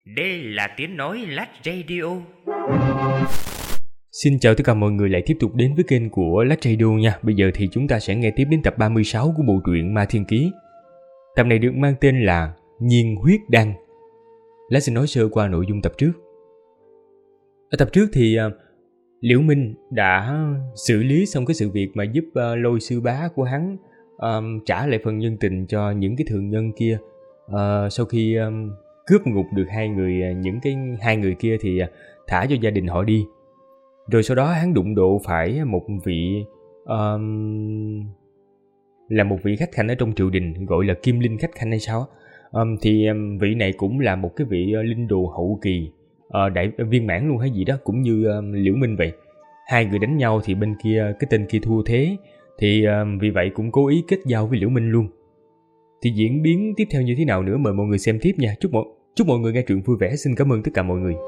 Đây là tiếng nói Lách Radio. Xin chào tất cả mọi người lại tiếp tục đến với kênh của Lách Radio nha. Bây giờ thì chúng ta sẽ nghe tiếp đến tập 36 của bộ truyện Ma Thiên Ký. Tập này được mang tên là Nhiên Huyết Đăng. Lách xin nói sơ qua nội dung tập trước. Ở tập trước thì Liễu Minh đã xử lý xong cái sự việc mà giúp Lôi sư bá của hắn trả lại phần nhân tình cho những cái thường nhân kia. Sau khi cướp ngục được hai người kia thì thả cho gia đình họ đi. Rồi sau đó hắn đụng độ phải một vị khách khanh ở trong triều đình, gọi là Kim Linh khách khanh hay sao. Vị này cũng là một cái vị linh đồ hậu kỳ, đại viên mãn luôn hay gì đó, cũng như Liễu Minh vậy. Hai người đánh nhau thì bên kia cái tên kia thua thế, thì vì vậy cũng cố ý kết giao với Liễu Minh luôn. Thì diễn biến tiếp theo như thế nào nữa mời mọi người xem tiếp nha. Chúc mọi người nghe truyện vui vẻ. Xin cảm ơn tất cả mọi người.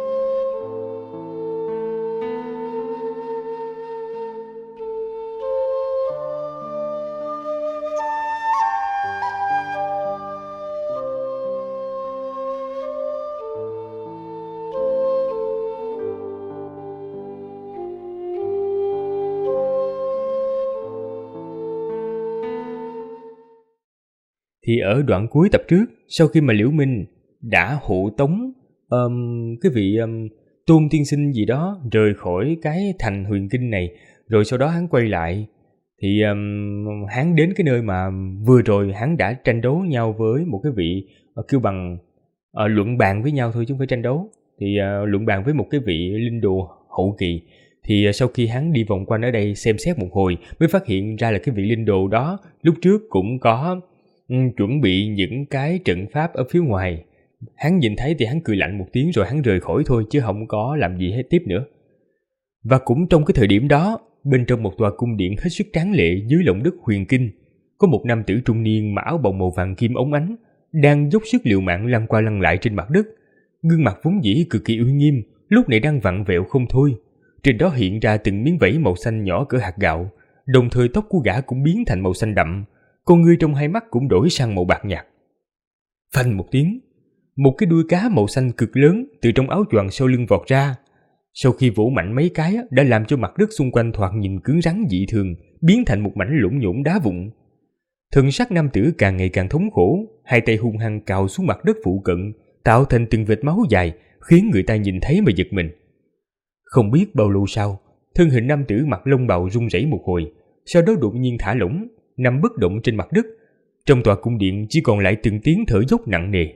Thì ở đoạn cuối tập trước, sau khi mà Liễu Minh đã hộ tống cái vị Tôn tiên sinh gì đó rời khỏi cái thành Huyền Kinh này, rồi sau đó hắn quay lại, thì hắn đến cái nơi mà vừa rồi hắn đã tranh đấu nhau với một cái vị kêu bằng luận bàn với nhau thôi chứ không phải tranh đấu. Thì luận bàn với một cái vị linh đồ hậu kỳ. Thì sau khi hắn đi vòng quanh ở đây xem xét một hồi mới phát hiện ra là cái vị linh đồ đó lúc trước cũng có chuẩn bị những cái trận pháp ở phía ngoài. Hắn nhìn thấy thì hắn cười lạnh một tiếng rồi hắn rời khỏi thôi chứ không có làm gì hết tiếp nữa. Và cũng trong cái thời điểm đó, bên trong một tòa cung điện hết sức tráng lệ dưới lòng đất Huyền Kinh, có một nam tử trung niên mặc áo bào màu vàng kim óng ánh đang dốc sức liều mạng lăn qua lăn lại trên mặt đất. Gương mặt vốn dĩ cực kỳ uy nghiêm lúc này đang vặn vẹo không thôi. Trên đó hiện ra từng miếng vảy màu xanh nhỏ cỡ hạt gạo, đồng thời tóc của gã cũng biến thành màu xanh đậm. Con ngươi trong hai mắt cũng đổi sang màu bạc nhạt. Phanh một tiếng, một cái đuôi cá màu xanh cực lớn từ trong áo choàng sau lưng vọt ra. Sau khi vỗ mạnh mấy cái đã làm cho mặt đất xung quanh thoạt nhìn cứng rắn dị thường, biến thành một mảnh lũng nhũng đá vụn. Thần sắc nam tử càng ngày càng thống khổ, hai tay hung hăng cào xuống mặt đất phụ cận, tạo thành từng vệt máu dài, khiến người ta nhìn thấy mà giật mình. Không biết bao lâu sau, thân hình nam tử mặc lông bào rung rẩy một hồi, sau đó đột nhiên thả lỏng, nằm bất động trên mặt đất. Trong tòa cung điện chỉ còn lại từng tiếng thở dốc nặng nề.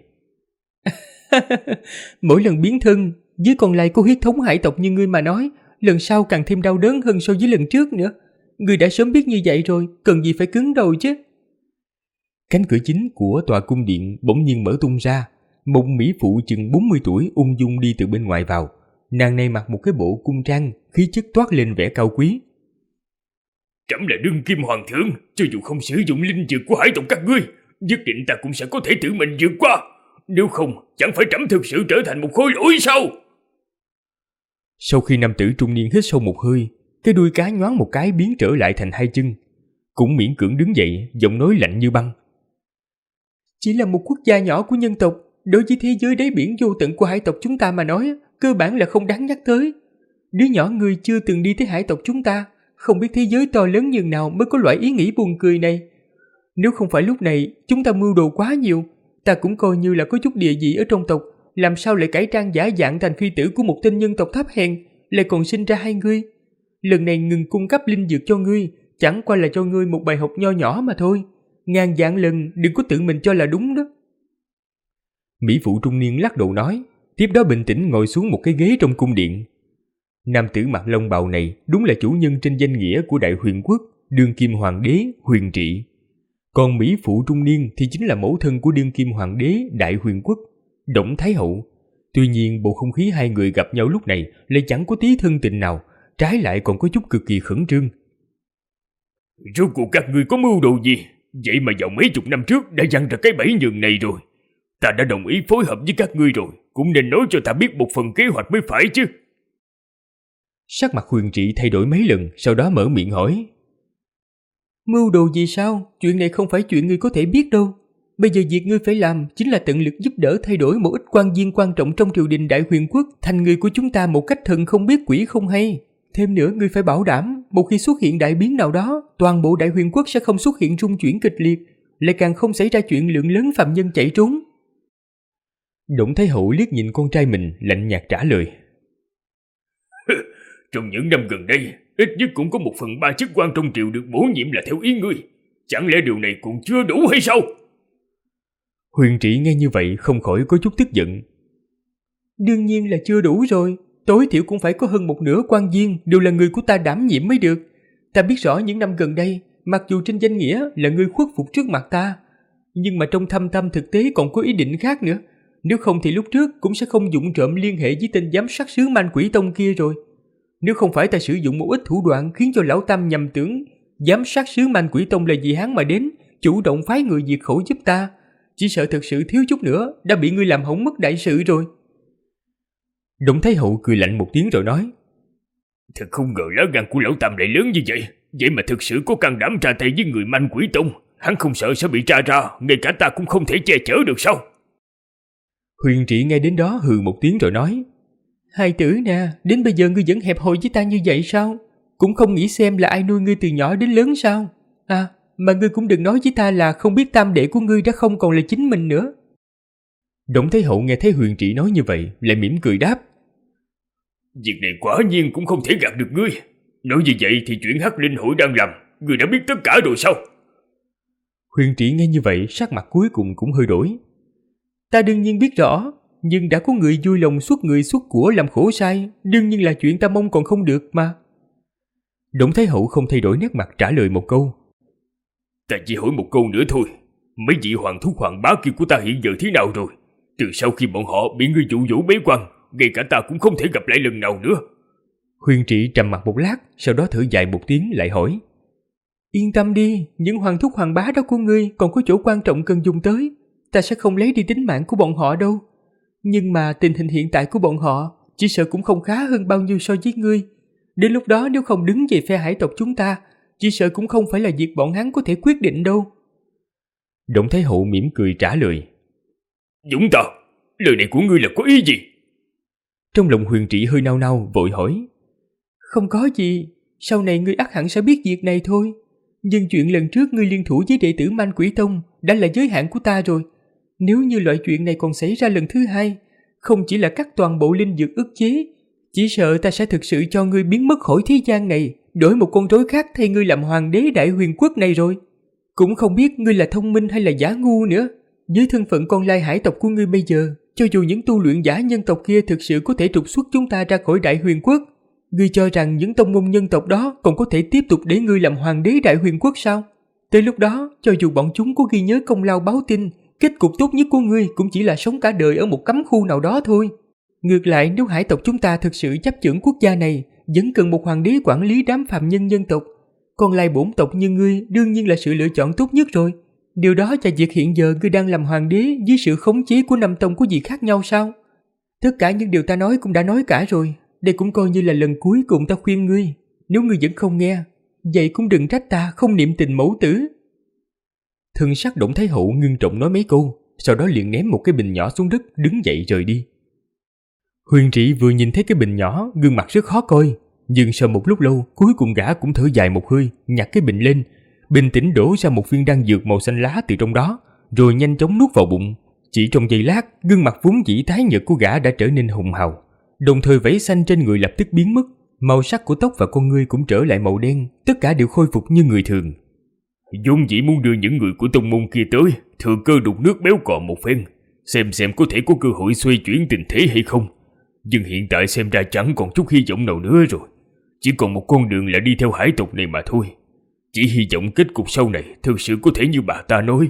Mỗi lần biến thân, dưới còn lại có huyết thống hải tộc như ngươi mà nói, lần sau càng thêm đau đớn hơn so với lần trước nữa. Ngươi đã sớm biết như vậy rồi, cần gì phải cứng đầu chứ. Cánh cửa chính của tòa cung điện bỗng nhiên mở tung ra. Một mỹ phụ chừng 40 tuổi ung dung đi từ bên ngoài vào. Nàng này mặc một cái bộ cung trang, khí chất toát lên vẻ cao quý. Trẫm là đương kim hoàng thượng, cho dù không sử dụng linh dược của hải tộc các ngươi, nhất định ta cũng sẽ có thể tự mình vượt qua. Nếu không, chẳng phải trẫm thực sự trở thành một khối lỗi sao? Sau khi nam tử trung niên hít sâu một hơi, cái đuôi cá nhoáng một cái biến trở lại thành hai chân, cũng miễn cưỡng đứng dậy, giọng nói lạnh như băng. Chỉ là một quốc gia nhỏ của nhân tộc, đối với thế giới đáy biển vô tận của hải tộc chúng ta mà nói, cơ bản là không đáng nhắc tới. Đứa nhỏ ngươi chưa từng đi tới hải tộc chúng ta, không biết thế giới to lớn nhường nào mới có loại ý nghĩ buồn cười này. Nếu không phải lúc này chúng ta mưu đồ quá nhiều, ta cũng coi như là có chút địa vị ở trong tộc, làm sao lại cải trang giả dạng thành phi tử của một tên nhân tộc thấp hèn, lại còn sinh ra hai ngươi. Lần này ngừng cung cấp linh dược cho ngươi, chẳng qua là cho ngươi một bài học nho nhỏ mà thôi. Ngàn vạn lần đừng có tự mình cho là đúng đó. Mỹ phụ trung niên lắc đầu nói, tiếp đó bình tĩnh ngồi xuống một cái ghế trong cung điện. Nam tử mặc lông bào này đúng là chủ nhân trên danh nghĩa của Đại Huyền Quốc, đương kim hoàng đế Huyền Trị. Còn mỹ phụ trung niên thì chính là mẫu thân của đương kim hoàng đế Đại Huyền Quốc, Đổng Thái Hậu. Tuy nhiên bầu không khí hai người gặp nhau lúc này lại chẳng có tí thân tình nào, trái lại còn có chút cực kỳ khẩn trương. Rốt cuộc các ngươi có mưu đồ gì? Vậy mà vào mấy chục năm trước đã dằn ra cái bẫy nhường này rồi. Ta đã đồng ý phối hợp với các ngươi rồi, cũng nên nói cho ta biết một phần kế hoạch mới phải chứ. Sắc mặt Huyền Trị thay đổi mấy lần, sau đó mở miệng hỏi. Mưu đồ gì sao? Chuyện này không phải chuyện ngươi có thể biết đâu. Bây giờ việc ngươi phải làm chính là tận lực giúp đỡ thay đổi một ít quan viên quan trọng trong triều đình Đại Huyền Quốc thành người của chúng ta một cách thần không biết quỷ không hay. Thêm nữa, ngươi phải bảo đảm một khi xuất hiện đại biến nào đó, toàn bộ Đại Huyền Quốc sẽ không xuất hiện rung chuyển kịch liệt, lại càng không xảy ra chuyện lượng lớn phạm nhân chạy trốn. Đổng Thái Hậu liếc nhìn con trai mình, lạnh nhạt trả lời. Trong những năm gần đây, ít nhất cũng có 1/3 chức quan trong triều được bổ nhiệm là theo ý ngươi. Chẳng lẽ điều này còn chưa đủ hay sao? Huyền Trị nghe như vậy không khỏi có chút tức giận. Đương nhiên là chưa đủ rồi. Tối thiểu cũng phải có hơn một nửa quan viên đều là người của ta đảm nhiệm mới được. Ta biết rõ những năm gần đây, mặc dù trên danh nghĩa là ngươi khuất phục trước mặt ta, nhưng mà trong thâm tâm thực tế còn có ý định khác nữa. Nếu không thì lúc trước cũng sẽ không vụng trộm liên hệ với tên giám sát sứ Man Quỷ Tông kia rồi. Nếu không phải ta sử dụng một ít thủ đoạn khiến cho lão Tam nhầm tưởng giám sát sứ Man Quỷ Tông là vì hắn mà đến, chủ động phái người diệt khẩu giúp ta, chỉ sợ thật sự thiếu chút nữa đã bị ngươi làm hỏng mất đại sự rồi. Đổng Thái Hậu cười lạnh một tiếng rồi nói, thật không ngờ lá gan của lão Tam lại lớn như vậy. Vậy mà thực sự có can đảm ra tay với người Man Quỷ Tông. Hắn không sợ sẽ bị tra ra, ngay cả ta cũng không thể che chở được sao? Huyền Trị nghe đến đó hừ một tiếng rồi nói, hai tử nè, đến bây giờ ngươi vẫn hẹp hòi với ta như vậy sao? Cũng không nghĩ xem là ai nuôi ngươi từ nhỏ đến lớn sao? À, mà ngươi cũng đừng nói với ta là không biết tam đệ của ngươi đã không còn là chính mình nữa. Đổng Thái Hậu nghe thấy Huyền Trị nói như vậy, lại mỉm cười đáp, việc này quả nhiên cũng không thể gạt được ngươi. Nói như vậy thì chuyện Hắc Linh hội đang làm, ngươi đã biết tất cả rồi sao? Huyền Trị nghe như vậy, sắc mặt cuối cùng cũng hơi đổi. Ta đương nhiên biết rõ, nhưng đã có người vui lòng xuất người xuất của làm khổ sai, đương nhiên là chuyện ta mong còn không được mà. Đổng Thái Hậu không thay đổi nét mặt trả lời một câu, ta chỉ hỏi một câu nữa thôi. Mấy vị hoàng thúc hoàng bá kia của ta hiện giờ thế nào rồi? Từ sau khi bọn họ bị ngươi dụ dỗ bế quan, ngay cả ta cũng không thể gặp lại lần nào nữa. Huyền Trị trầm mặt một lát, sau đó thở dài một tiếng lại hỏi, yên tâm đi, những hoàng thúc hoàng bá đó của ngươi còn có chỗ quan trọng cần dùng tới, ta sẽ không lấy đi tính mạng của bọn họ đâu. Nhưng mà tình hình hiện tại của bọn họ chỉ sợ cũng không khá hơn bao nhiêu so với ngươi. Đến lúc đó nếu không đứng về phe hải tộc chúng ta, chỉ sợ cũng không phải là việc bọn hắn có thể quyết định đâu. Đổng Thái Hậu mỉm cười trả lời, Dũng ta, lời này của ngươi là có ý gì? Trong lòng Huyền Trị hơi nao nao vội hỏi, không có gì, sau này ngươi ắt hẳn sẽ biết việc này thôi. Nhưng chuyện lần trước ngươi liên thủ với đệ tử Man Quỷ Tông đã là giới hạn của ta rồi. Nếu như loại chuyện này còn xảy ra lần thứ hai, không chỉ là cắt toàn bộ linh dược ức chế, chỉ sợ ta sẽ thực sự cho ngươi biến mất khỏi thế gian này, đổi một con rối khác thay ngươi làm hoàng đế Đại Huyền Quốc này rồi. Cũng không biết ngươi là thông minh hay là giả ngu nữa. Với thân phận con lai hải tộc của ngươi bây giờ, cho dù những tu luyện giả nhân tộc kia thực sự có thể trục xuất chúng ta ra khỏi Đại Huyền Quốc, ngươi cho rằng những tông môn nhân tộc đó còn có thể tiếp tục để ngươi làm hoàng đế Đại Huyền Quốc sao? Tới lúc đó, cho dù bọn chúng có ghi nhớ công lao báo tin, kết cục tốt nhất của ngươi cũng chỉ là sống cả đời ở một cấm khu nào đó thôi. Ngược lại, nếu hải tộc chúng ta thực sự chấp chưởng quốc gia này, vẫn cần một hoàng đế quản lý đám phàm nhân nhân tộc. Còn lai bổn tộc như ngươi đương nhiên là sự lựa chọn tốt nhất rồi. Điều đó cho việc hiện giờ ngươi đang làm hoàng đế dưới sự khống chế của năm tông có gì khác nhau sao? Tất cả những điều ta nói cũng đã nói cả rồi. Đây cũng coi như là lần cuối cùng ta khuyên ngươi. Nếu ngươi vẫn không nghe, vậy cũng đừng trách ta không niệm tình mẫu tử. Thân sắc Đổng Thái Hậu ngưng trọng nói mấy câu, sau đó liền ném một cái bình nhỏ xuống đất, đứng dậy rời đi. Huyền Trị vừa nhìn thấy cái bình nhỏ, gương mặt rất khó coi, nhưng sau một lúc lâu, cuối cùng gã cũng thở dài một hơi, nhặt cái bình lên, bình tĩnh đổ ra một viên đan dược màu xanh lá từ trong đó, rồi nhanh chóng nuốt vào bụng. Chỉ trong giây lát, gương mặt vốn dĩ tái nhợt của gã đã trở nên hồng hào, đồng thời vảy xanh trên người lập tức biến mất, màu sắc của tóc và con ngươi cũng trở lại màu đen, tất cả đều khôi phục như người thường. Vốn dĩ muốn đưa những người của tông môn kia tới, thừa cơ đục nước béo cò một phen, xem có thể có cơ hội xoay chuyển tình thế hay không. Nhưng hiện tại xem ra chẳng còn chút hy vọng nào nữa rồi. Chỉ còn một con đường là đi theo hải tộc này mà thôi. Chỉ hy vọng kết cục sau này thực sự có thể như bà ta nói.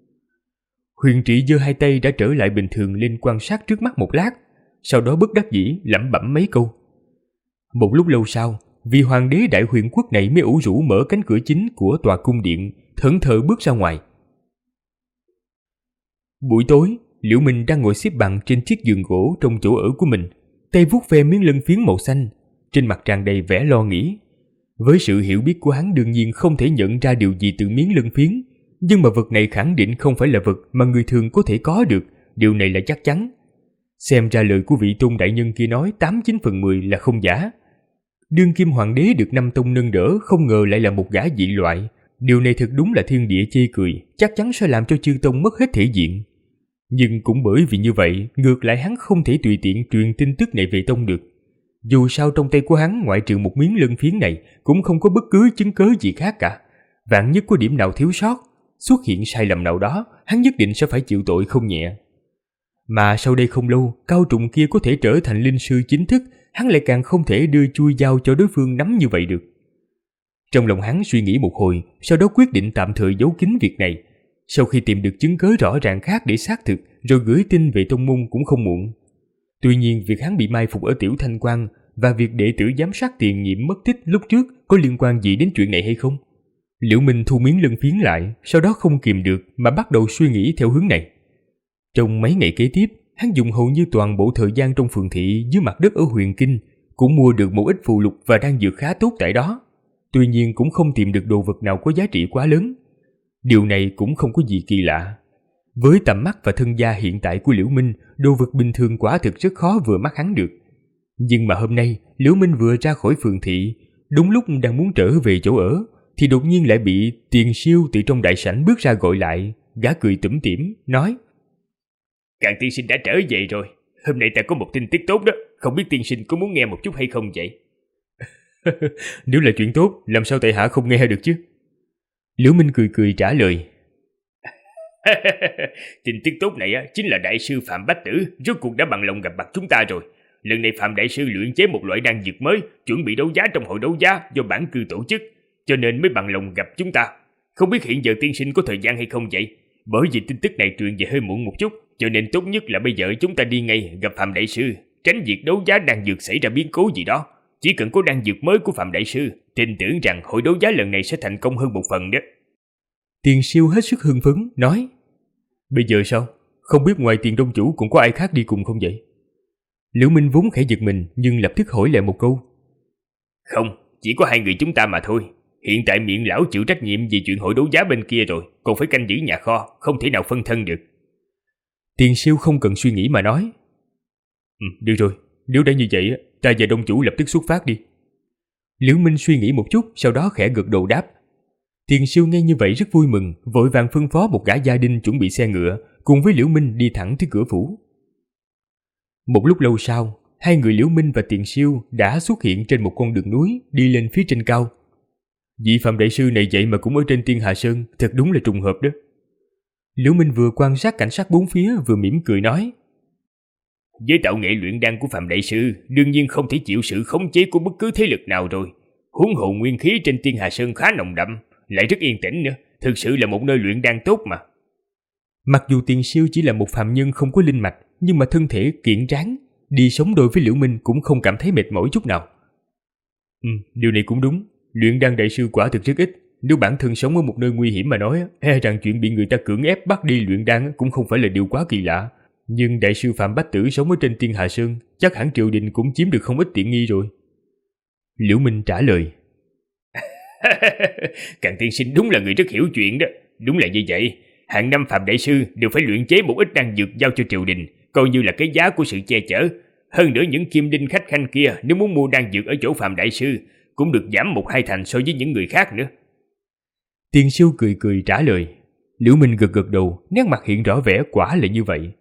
Huyền Trị giơ hai tay đã trở lại bình thường lên quan sát trước mắt một lát, sau đó bất đắc dĩ lẩm bẩm mấy câu. Một lúc lâu sau, vị hoàng đế Đại Huyền Quốc này mới ủ rũ mở cánh cửa chính của tòa cung điện, thẫn thờ bước ra ngoài. Buổi tối, Liễu Minh đang ngồi xếp bằng trên chiếc giường gỗ trong chỗ ở của mình, tay vuốt ve miếng lân phiến màu xanh, trên mặt tràn đầy vẻ lo nghĩ. Với sự hiểu biết của hắn đương nhiên không thể nhận ra điều gì từ miếng lân phiến, Nhưng mà vật này khẳng định không phải là vật mà người thường có thể có được, điều này là chắc chắn. Xem ra lời của vị tôn đại nhân kia nói 89/10 là không giả. Đương kim hoàng đế được Nam Tông nâng đỡ, không ngờ lại là một gã dị loại. Điều này thật đúng là thiên địa chê cười, chắc chắn sẽ làm cho chư tông mất hết thể diện. Nhưng cũng bởi vì như vậy, ngược lại hắn không thể tùy tiện truyền tin tức này về tông được. Dù sao trong tay của hắn ngoại trừ một miếng lân phiến này cũng không có bất cứ chứng cớ gì khác cả. Vạn nhất có điểm nào thiếu sót, xuất hiện sai lầm nào đó, hắn nhất định sẽ phải chịu tội không nhẹ. Mà sau đây không lâu, cao trùng kia có thể trở thành linh sư chính thức, hắn lại càng không thể đưa chui dao cho đối phương nắm như vậy được. Trong lòng hắn suy nghĩ một hồi, sau đó quyết định tạm thời giấu kín việc này. Sau khi tìm được chứng cớ rõ ràng khác để xác thực, rồi gửi tin về tông môn cũng không muộn. Tuy nhiên, việc hắn bị mai phục ở Tiểu Thanh Quan và việc đệ tử giám sát tiền nhiệm mất tích lúc trước có liên quan gì đến chuyện này hay không? Liễu Minh thu miếng lân phiến lại, sau đó không kìm được mà bắt đầu suy nghĩ theo hướng này. Trong mấy ngày kế tiếp, hắn dùng hầu như toàn bộ thời gian trong phường thị dưới mặt đất ở Huyền Kinh, cũng mua được một ít phù lục và đan dược khá tốt tại đó. Tuy nhiên cũng không tìm được đồ vật nào có giá trị quá lớn. Điều này cũng không có gì kỳ lạ. Với tầm mắt và thân gia hiện tại của Liễu Minh, đồ vật bình thường quả thực rất khó vừa mắt hắn được. Nhưng mà hôm nay, Liễu Minh vừa ra khỏi phường thị, đúng lúc đang muốn trở về chỗ ở, thì đột nhiên lại bị Tiền Siêu từ trong đại sảnh bước ra gọi lại. Gã cười tủm tỉm, nói: Càn tiên sinh đã trở về rồi. Hôm nay ta có một tin tức tốt đó. Không biết tiên sinh có muốn nghe một chút hay không vậy? Nếu là chuyện tốt, làm sao tại hạ không nghe được chứ? Liễu Minh cười cười trả lời: Tin tức tốt này chính là đại sư Phạm Bách Tử rốt cuộc đã bằng lòng gặp mặt chúng ta rồi. Lần này Phạm đại sư luyện chế một loại đan dược mới, chuẩn bị đấu giá trong hội đấu giá do bản cư tổ chức, cho nên mới bằng lòng gặp chúng ta. Không biết hiện giờ tiên sinh có thời gian hay không vậy? Bởi vì tin tức này truyền về hơi muộn một chút, cho nên tốt nhất là bây giờ chúng ta đi ngay gặp Phạm đại sư, tránh việc đấu giá đan dược xảy ra biến cố gì đó. Chỉ cần có đan dược mới của Phạm đại sư, tin tưởng rằng hội đấu giá lần này sẽ thành công hơn một phần đó. Tiền Siêu hết sức hưng phấn, nói: Bây giờ sao? Không biết ngoài Tiền Đông chủ cũng có ai khác đi cùng không vậy? Liễu Minh vốn khẽ giật mình, nhưng lập tức hỏi lại một câu: Không, chỉ có hai người chúng ta mà thôi. Hiện tại Miệng lão chịu trách nhiệm vì chuyện hội đấu giá bên kia rồi, còn phải canh giữ nhà kho, không thể nào phân thân được. Tiền Siêu không cần suy nghĩ mà nói: Được rồi, nếu đã như vậy, ta và Đông chủ lập tức xuất phát đi. Liễu Minh suy nghĩ một chút, sau đó khẽ gật đầu đáp. Tiền Siêu nghe như vậy rất vui mừng, vội vàng phân phó một gã gia đình chuẩn bị xe ngựa, cùng với Liễu Minh đi thẳng tới cửa phủ. Một lúc lâu sau, hai người Liễu Minh và Tiền Siêu đã xuất hiện trên một con đường núi đi lên phía trên cao. Vị Phạm đại sư này vậy mà cũng ở trên Tiên Hà Sơn, thật đúng là trùng hợp đó. Liễu Minh vừa quan sát cảnh sát bốn phía vừa mỉm cười nói: Với tạo nghệ luyện đan của Phạm đại sư, đương nhiên không thể chịu sự khống chế của bất cứ thế lực nào rồi. Huống hồ nguyên khí trên Tiên Hà Sơn khá nồng đậm, lại rất yên tĩnh nữa, thực sự là một nơi luyện đan tốt mà. Mặc dù Tiền Siêu chỉ là một phàm nhân không có linh mạch, nhưng mà thân thể kiện tráng, đi sống đôi với Liễu Minh cũng không cảm thấy mệt mỏi chút nào. Điều này cũng đúng, luyện đan đại sư quả thực rất ít. Nếu bản thân sống ở một nơi nguy hiểm mà nói, e rằng chuyện bị người ta cưỡng ép bắt đi luyện đan cũng không phải là điều quá kỳ lạ. Nhưng đại sư Phạm Bách Tử sống ở trên Tiên Hà Sơn, chắc hẳn triều đình cũng chiếm được không ít tiện nghi rồi. Liễu Minh trả lời: Càn tiên sinh đúng là người rất hiểu chuyện đó. Đúng là như vậy, hàng năm Phạm đại sư đều phải luyện chế một ít đan dược giao cho triều đình, coi như là cái giá của sự che chở. Hơn nữa những kim đinh khách khanh kia nếu muốn mua đan dược ở chỗ Phạm đại sư cũng được giảm 1-2 thành so với những người khác nữa. Tiền Siêu cười cười trả lời. Liễu Minh gật gật đầu, nét mặt hiện rõ vẻ quả là như vậy.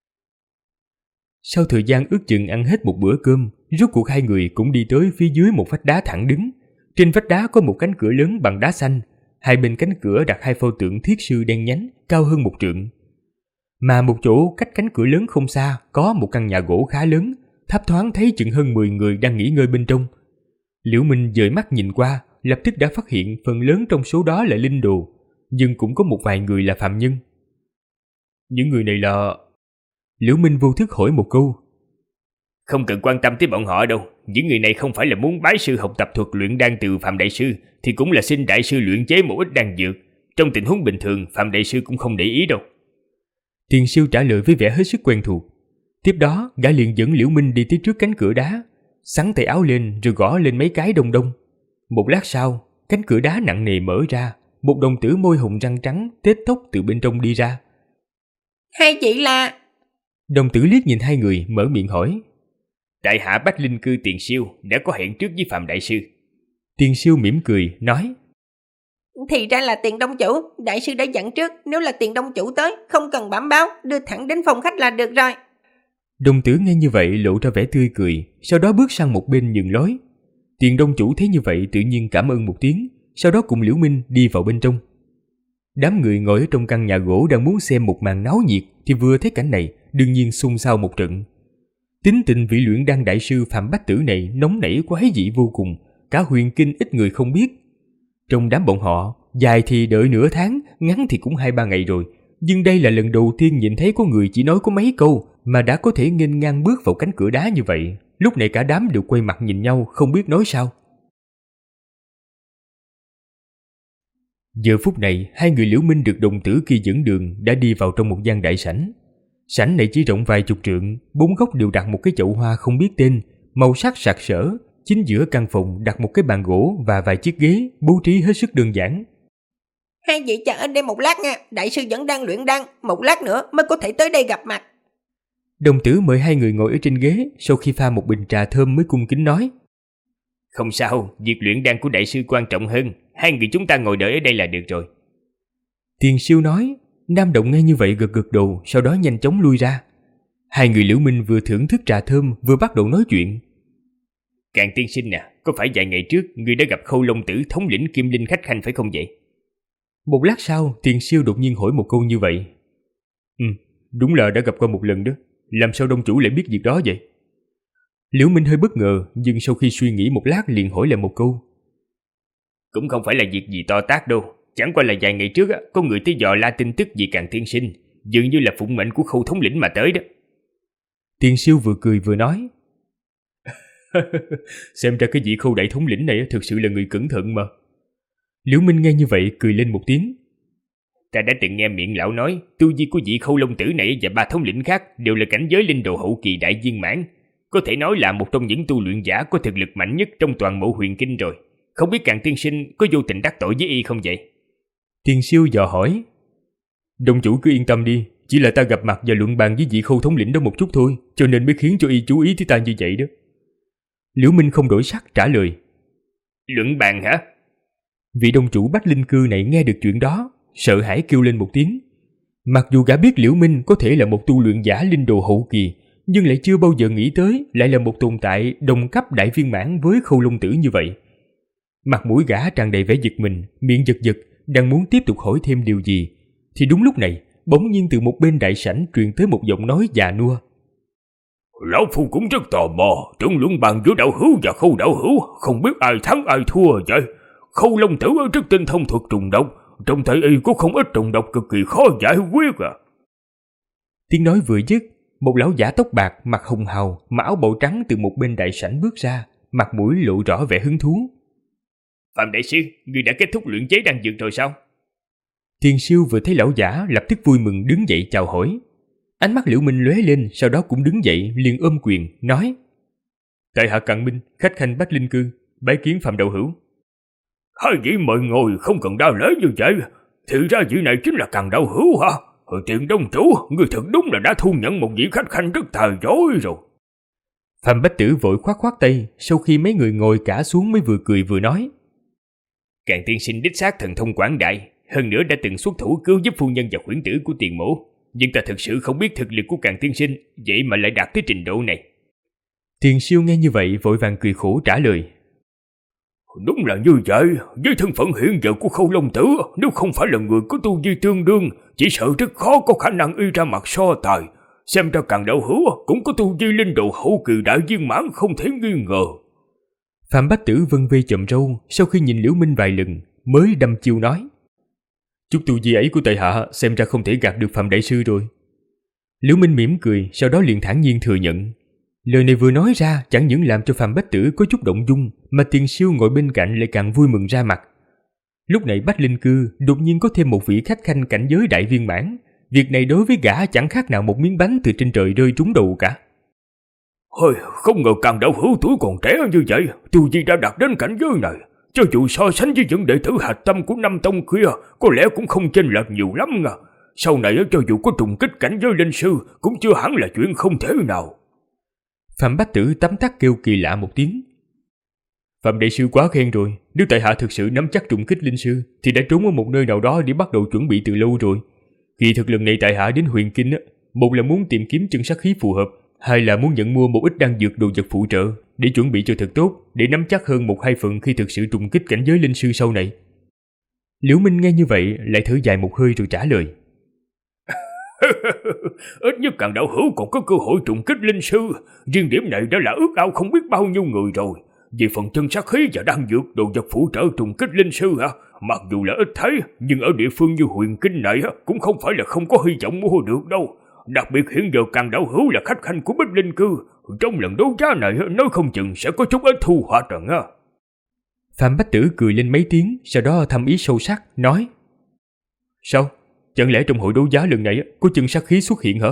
Sau thời gian ước chừng ăn hết một bữa cơm, rốt cuộc hai người cũng đi tới phía dưới một vách đá thẳng đứng. Trên vách đá có một cánh cửa lớn bằng đá xanh, hai bên cánh cửa đặt hai pho tượng thiết sư đen nhánh, cao hơn 1 trượng. Mà một chỗ cách cánh cửa lớn không xa có một căn nhà gỗ khá lớn, thấp thoáng thấy chừng hơn 10 người đang nghỉ ngơi bên trong. Liễu Minh dời mắt nhìn qua, lập tức đã phát hiện phần lớn trong số đó là linh đồ, nhưng cũng có một vài người là phàm nhân. Những người này là... Liễu Minh vô thức hỏi một câu. Không cần quan tâm tới bọn họ đâu. Những người này không phải là muốn bái sư học tập thuật luyện đan từ Phạm đại sư, thì cũng là xin đại sư luyện chế một ít đan dược. Trong tình huống bình thường, Phạm đại sư cũng không để ý đâu. Tiền Siêu trả lời với vẻ hết sức quen thuộc. Tiếp đó, gã liền dẫn Liễu Minh đi tới trước cánh cửa đá, xắn tay áo lên rồi gõ lên mấy cái đông đông. Một lát sau, cánh cửa đá nặng nề mở ra, một đồng tử môi hồng răng trắng, tết tóc từ bên trong đi ra. Hai chị là... Đồng tử liếc nhìn hai người, mở miệng hỏi. Tại hạ Bách Linh Cư Tiền Siêu đã có hẹn trước với Phạm Đại Sư. Tiền Siêu mỉm cười, nói. Thì ra là Tiền Đông Chủ, đại sư đã dặn trước, nếu là Tiền Đông Chủ tới, không cần bẩm báo, đưa thẳng đến phòng khách là được rồi. Đồng tử nghe như vậy lộ ra vẻ tươi cười, sau đó bước sang một bên nhường lối. Tiền Đông Chủ thấy như vậy tự nhiên cảm ơn một tiếng, sau đó cùng Liễu Minh đi vào bên trong. Đám người ngồi ở trong căn nhà gỗ đang muốn xem một màn náo nhiệt thì vừa thấy cảnh này, đương nhiên xôn xao một trận. Tính tình vị luyện đan đại sư Phạm Bách Tử này nóng nảy quái dị vô cùng, cả huyền kinh ít người không biết. Trong đám bọn họ, dài thì đợi nửa tháng, ngắn thì cũng 2-3 ngày rồi, nhưng đây là lần đầu tiên nhìn thấy có người chỉ nói có mấy câu mà đã có thể nghênh ngang bước vào cánh cửa đá như vậy. Lúc này cả đám đều quay mặt nhìn nhau, không biết nói sao. Giờ phút này, hai người Liễu Minh được đồng tử kia dẫn đường đã đi vào trong một gian đại sảnh. Sảnh này chỉ rộng vài chục trượng, 4 góc đều đặt một cái chậu hoa không biết tên, màu sắc sặc sỡ. Chính giữa căn phòng đặt một cái bàn gỗ và vài chiếc ghế, bố trí hết sức đơn giản. Hai vị chờ ở đây một lát nha, đại sư vẫn đang luyện đan, một lát nữa mới có thể tới đây gặp mặt. Đồng tử mời hai người ngồi ở trên ghế, sau khi pha một bình trà thơm mới cung kính nói. Không sao, việc luyện đan của đại sư quan trọng hơn, hai người chúng ta ngồi đợi ở đây là được rồi. Tiền Siêu nói. Nam Động nghe như vậy gật gật đầu, sau đó nhanh chóng lui ra. Hai người Liễu Minh vừa thưởng thức trà thơm vừa bắt đầu nói chuyện. Càn tiên sinh nè, có phải vài ngày trước người đã gặp Khâu Long Tử thống lĩnh Kim Linh khách khanh phải không vậy? Một lát sau, Tiền Siêu đột nhiên hỏi một câu như vậy. Đúng là đã gặp qua một lần đó. Làm sao Đông Chủ lại biết việc đó vậy? Liễu Minh hơi bất ngờ, nhưng sau khi suy nghĩ một lát liền hỏi lại một câu. Cũng không phải là việc gì to tát đâu. Chẳng qua là vài ngày trước có người tới dò la tin tức về Càn tiên sinh, dường như là phụng mệnh của Khâu thống lĩnh mà tới đó. Tiền Siêu vừa cười vừa nói. Xem ra cái vị Khâu đại thống lĩnh này thực sự là người cẩn thận mà. Liễu Minh nghe như vậy cười lên một tiếng. Ta đã từng nghe miệng lão nói, tu vi của vị Khâu Long Tử này và 3 thống lĩnh khác đều là cảnh giới linh đồ hậu kỳ đại viên mãn, có thể nói là một trong những tu luyện giả có thực lực mạnh nhất trong toàn bộ huyền kinh rồi. Không biết Càn tiên sinh có vô tình đắc tội với y không vậy? Tiền Siêu dò hỏi. Đồng chủ cứ yên tâm đi, chỉ là ta gặp mặt và luận bàn với vị Khâu thống lĩnh đó một chút thôi, cho nên mới khiến cho y chú ý tới ta như vậy đó. Liễu Minh không đổi sắc trả lời. Luận bàn hả? Vị đồng chủ Bách Linh Cư này nghe được chuyện đó, sợ hãi kêu lên một tiếng. Mặc dù gã biết Liễu Minh có thể là một tu luyện giả linh đồ hậu kỳ, nhưng lại chưa bao giờ nghĩ tới lại là một tồn tại đồng cấp đại viên mãn với Khâu Long Tử như vậy. Mặt mũi gã tràn đầy vẻ giật mình, miệng giật giật, đang muốn tiếp tục hỏi thêm điều gì, thì đúng lúc này, bỗng nhiên từ một bên đại sảnh truyền tới một giọng nói già nua. Lão Phu cũng rất tò mò, trận luận bàn giữa đạo hữu và Khâu đạo hữu, không biết ai thắng ai thua vậy. Khâu Long Tử rất tinh thông thuật trùng độc, trong thể y có không ít trùng độc cực kỳ khó giải quyết à. Tiếng nói vừa dứt, một lão giả tóc bạc, mặt hồng hào, mặc áo bào trắng từ một bên đại sảnh bước ra, mặt mũi lộ rõ vẻ hứng thú. Phạm đại sư, người đã kết thúc luyện chế đan dược rồi sao? Tiền Siêu vừa thấy lão giả lập tức vui mừng đứng dậy chào hỏi. Ánh mắt Liễu Minh lóe lên, sau đó cũng đứng dậy liền ôm quyền nói: Tại hạ Càn Minh, khách khanh Bách Linh Cư, bái kiến Phạm đạo hữu. Hai vị mời ngồi, không cần đa lễ như vậy. Thì ra vị này chính là Càn đạo hữu hả? Tiền Đông Chủ, người thật đúng là đã thu nhận một vị khách khanh rất tài giỏi rồi. Phạm Bách Tử vội khoát khoát tay, sau khi mấy người ngồi cả xuống mới vừa cười vừa nói: Càn tiên sinh đích xác thần thông quảng đại, hơn nữa đã từng xuất thủ cứu giúp phu nhân và khuyển tử của tiền mẫu, nhưng ta thực sự không biết thực lực của Càn tiên sinh, vậy mà lại đạt tới trình độ này. Tiền Siêu nghe như vậy vội vàng cười khổ trả lời: Đúng là như vậy, với thân phận hiện giờ của Khâu Long Tử, nếu không phải là người có tu vi tương đương, chỉ sợ rất khó có khả năng y ra mặt so tài. Xem ra Càn đạo hữu cũng có tu vi linh đồ hậu kỳ đại viên mãn không thể nghi ngờ. Phạm Bách Tử vân vê chậm râu, sau khi nhìn Liễu Minh vài lần mới đâm chiêu nói: Chút tu vi ấy của tại hạ xem ra không thể gạt được Phạm đại sư rồi. Liễu Minh mỉm cười, sau đó liền thản nhiên thừa nhận. Lời này vừa nói ra chẳng những làm cho Phạm Bách Tử có chút động dung, mà Tiền Siêu ngồi bên cạnh lại càng vui mừng ra mặt. Lúc này Bách Linh Cư đột nhiên có thêm một vị khách khanh cảnh giới đại viên mãn, việc này đối với gã chẳng khác nào một miếng bánh từ trên trời rơi trúng đầu cả. Không ngờ Càn đạo hữu tuổi còn trẻ như vậy, tu vi đã đạt đến cảnh giới này, cho dù so sánh với những đệ tử hạch tâm của năm tông kia, có lẽ cũng không chênh lệch nhiều lắm nha. Sau này cho dù có trùng kích cảnh giới linh sư, cũng chưa hẳn là chuyện không thể nào. Phạm Bách Tử tấm tắc kêu kỳ lạ một tiếng. Phạm đại sư quá khen rồi, nếu tại hạ thực sự nắm chắc trùng kích linh sư thì đã trốn ở một nơi nào đó để bắt đầu chuẩn bị từ lâu rồi. Kỳ thực lần này tại hạ đến Huyền Kinh á, một là muốn tìm kiếm chân sát khí phù hợp, hai là muốn nhận mua một ít đan dược đồ vật phụ trợ để chuẩn bị cho thật tốt, để nắm chắc hơn 1-2 phần khi thực sự trùng kích cảnh giới linh sư sau này. Liễu Minh nghe như vậy lại thở dài một hơi rồi trả lời. Ít nhất Càng đạo hữu còn có cơ hội trùng kích linh sư, riêng điểm này đã là ước ao không biết bao nhiêu người rồi. Về phần chân sát khí và đan dược đồ vật phụ trợ trùng kích linh sư mặc dù là ít thấy, nhưng ở địa phương như Huyền Kinh này cũng không phải là không có hy vọng mua được đâu. Đặc biệt hiện giờ Càng đạo hữu là khách khanh của Bích Linh Cư, trong lần đấu giá này nói không chừng sẽ có chút ít thu hoạch rồi. Phạm Bách Tử cười lên mấy tiếng, sau đó thầm ý sâu sắc nói: Sao? Chẳng lẽ trong hội đấu giá lần này có chân sát khí xuất hiện hả?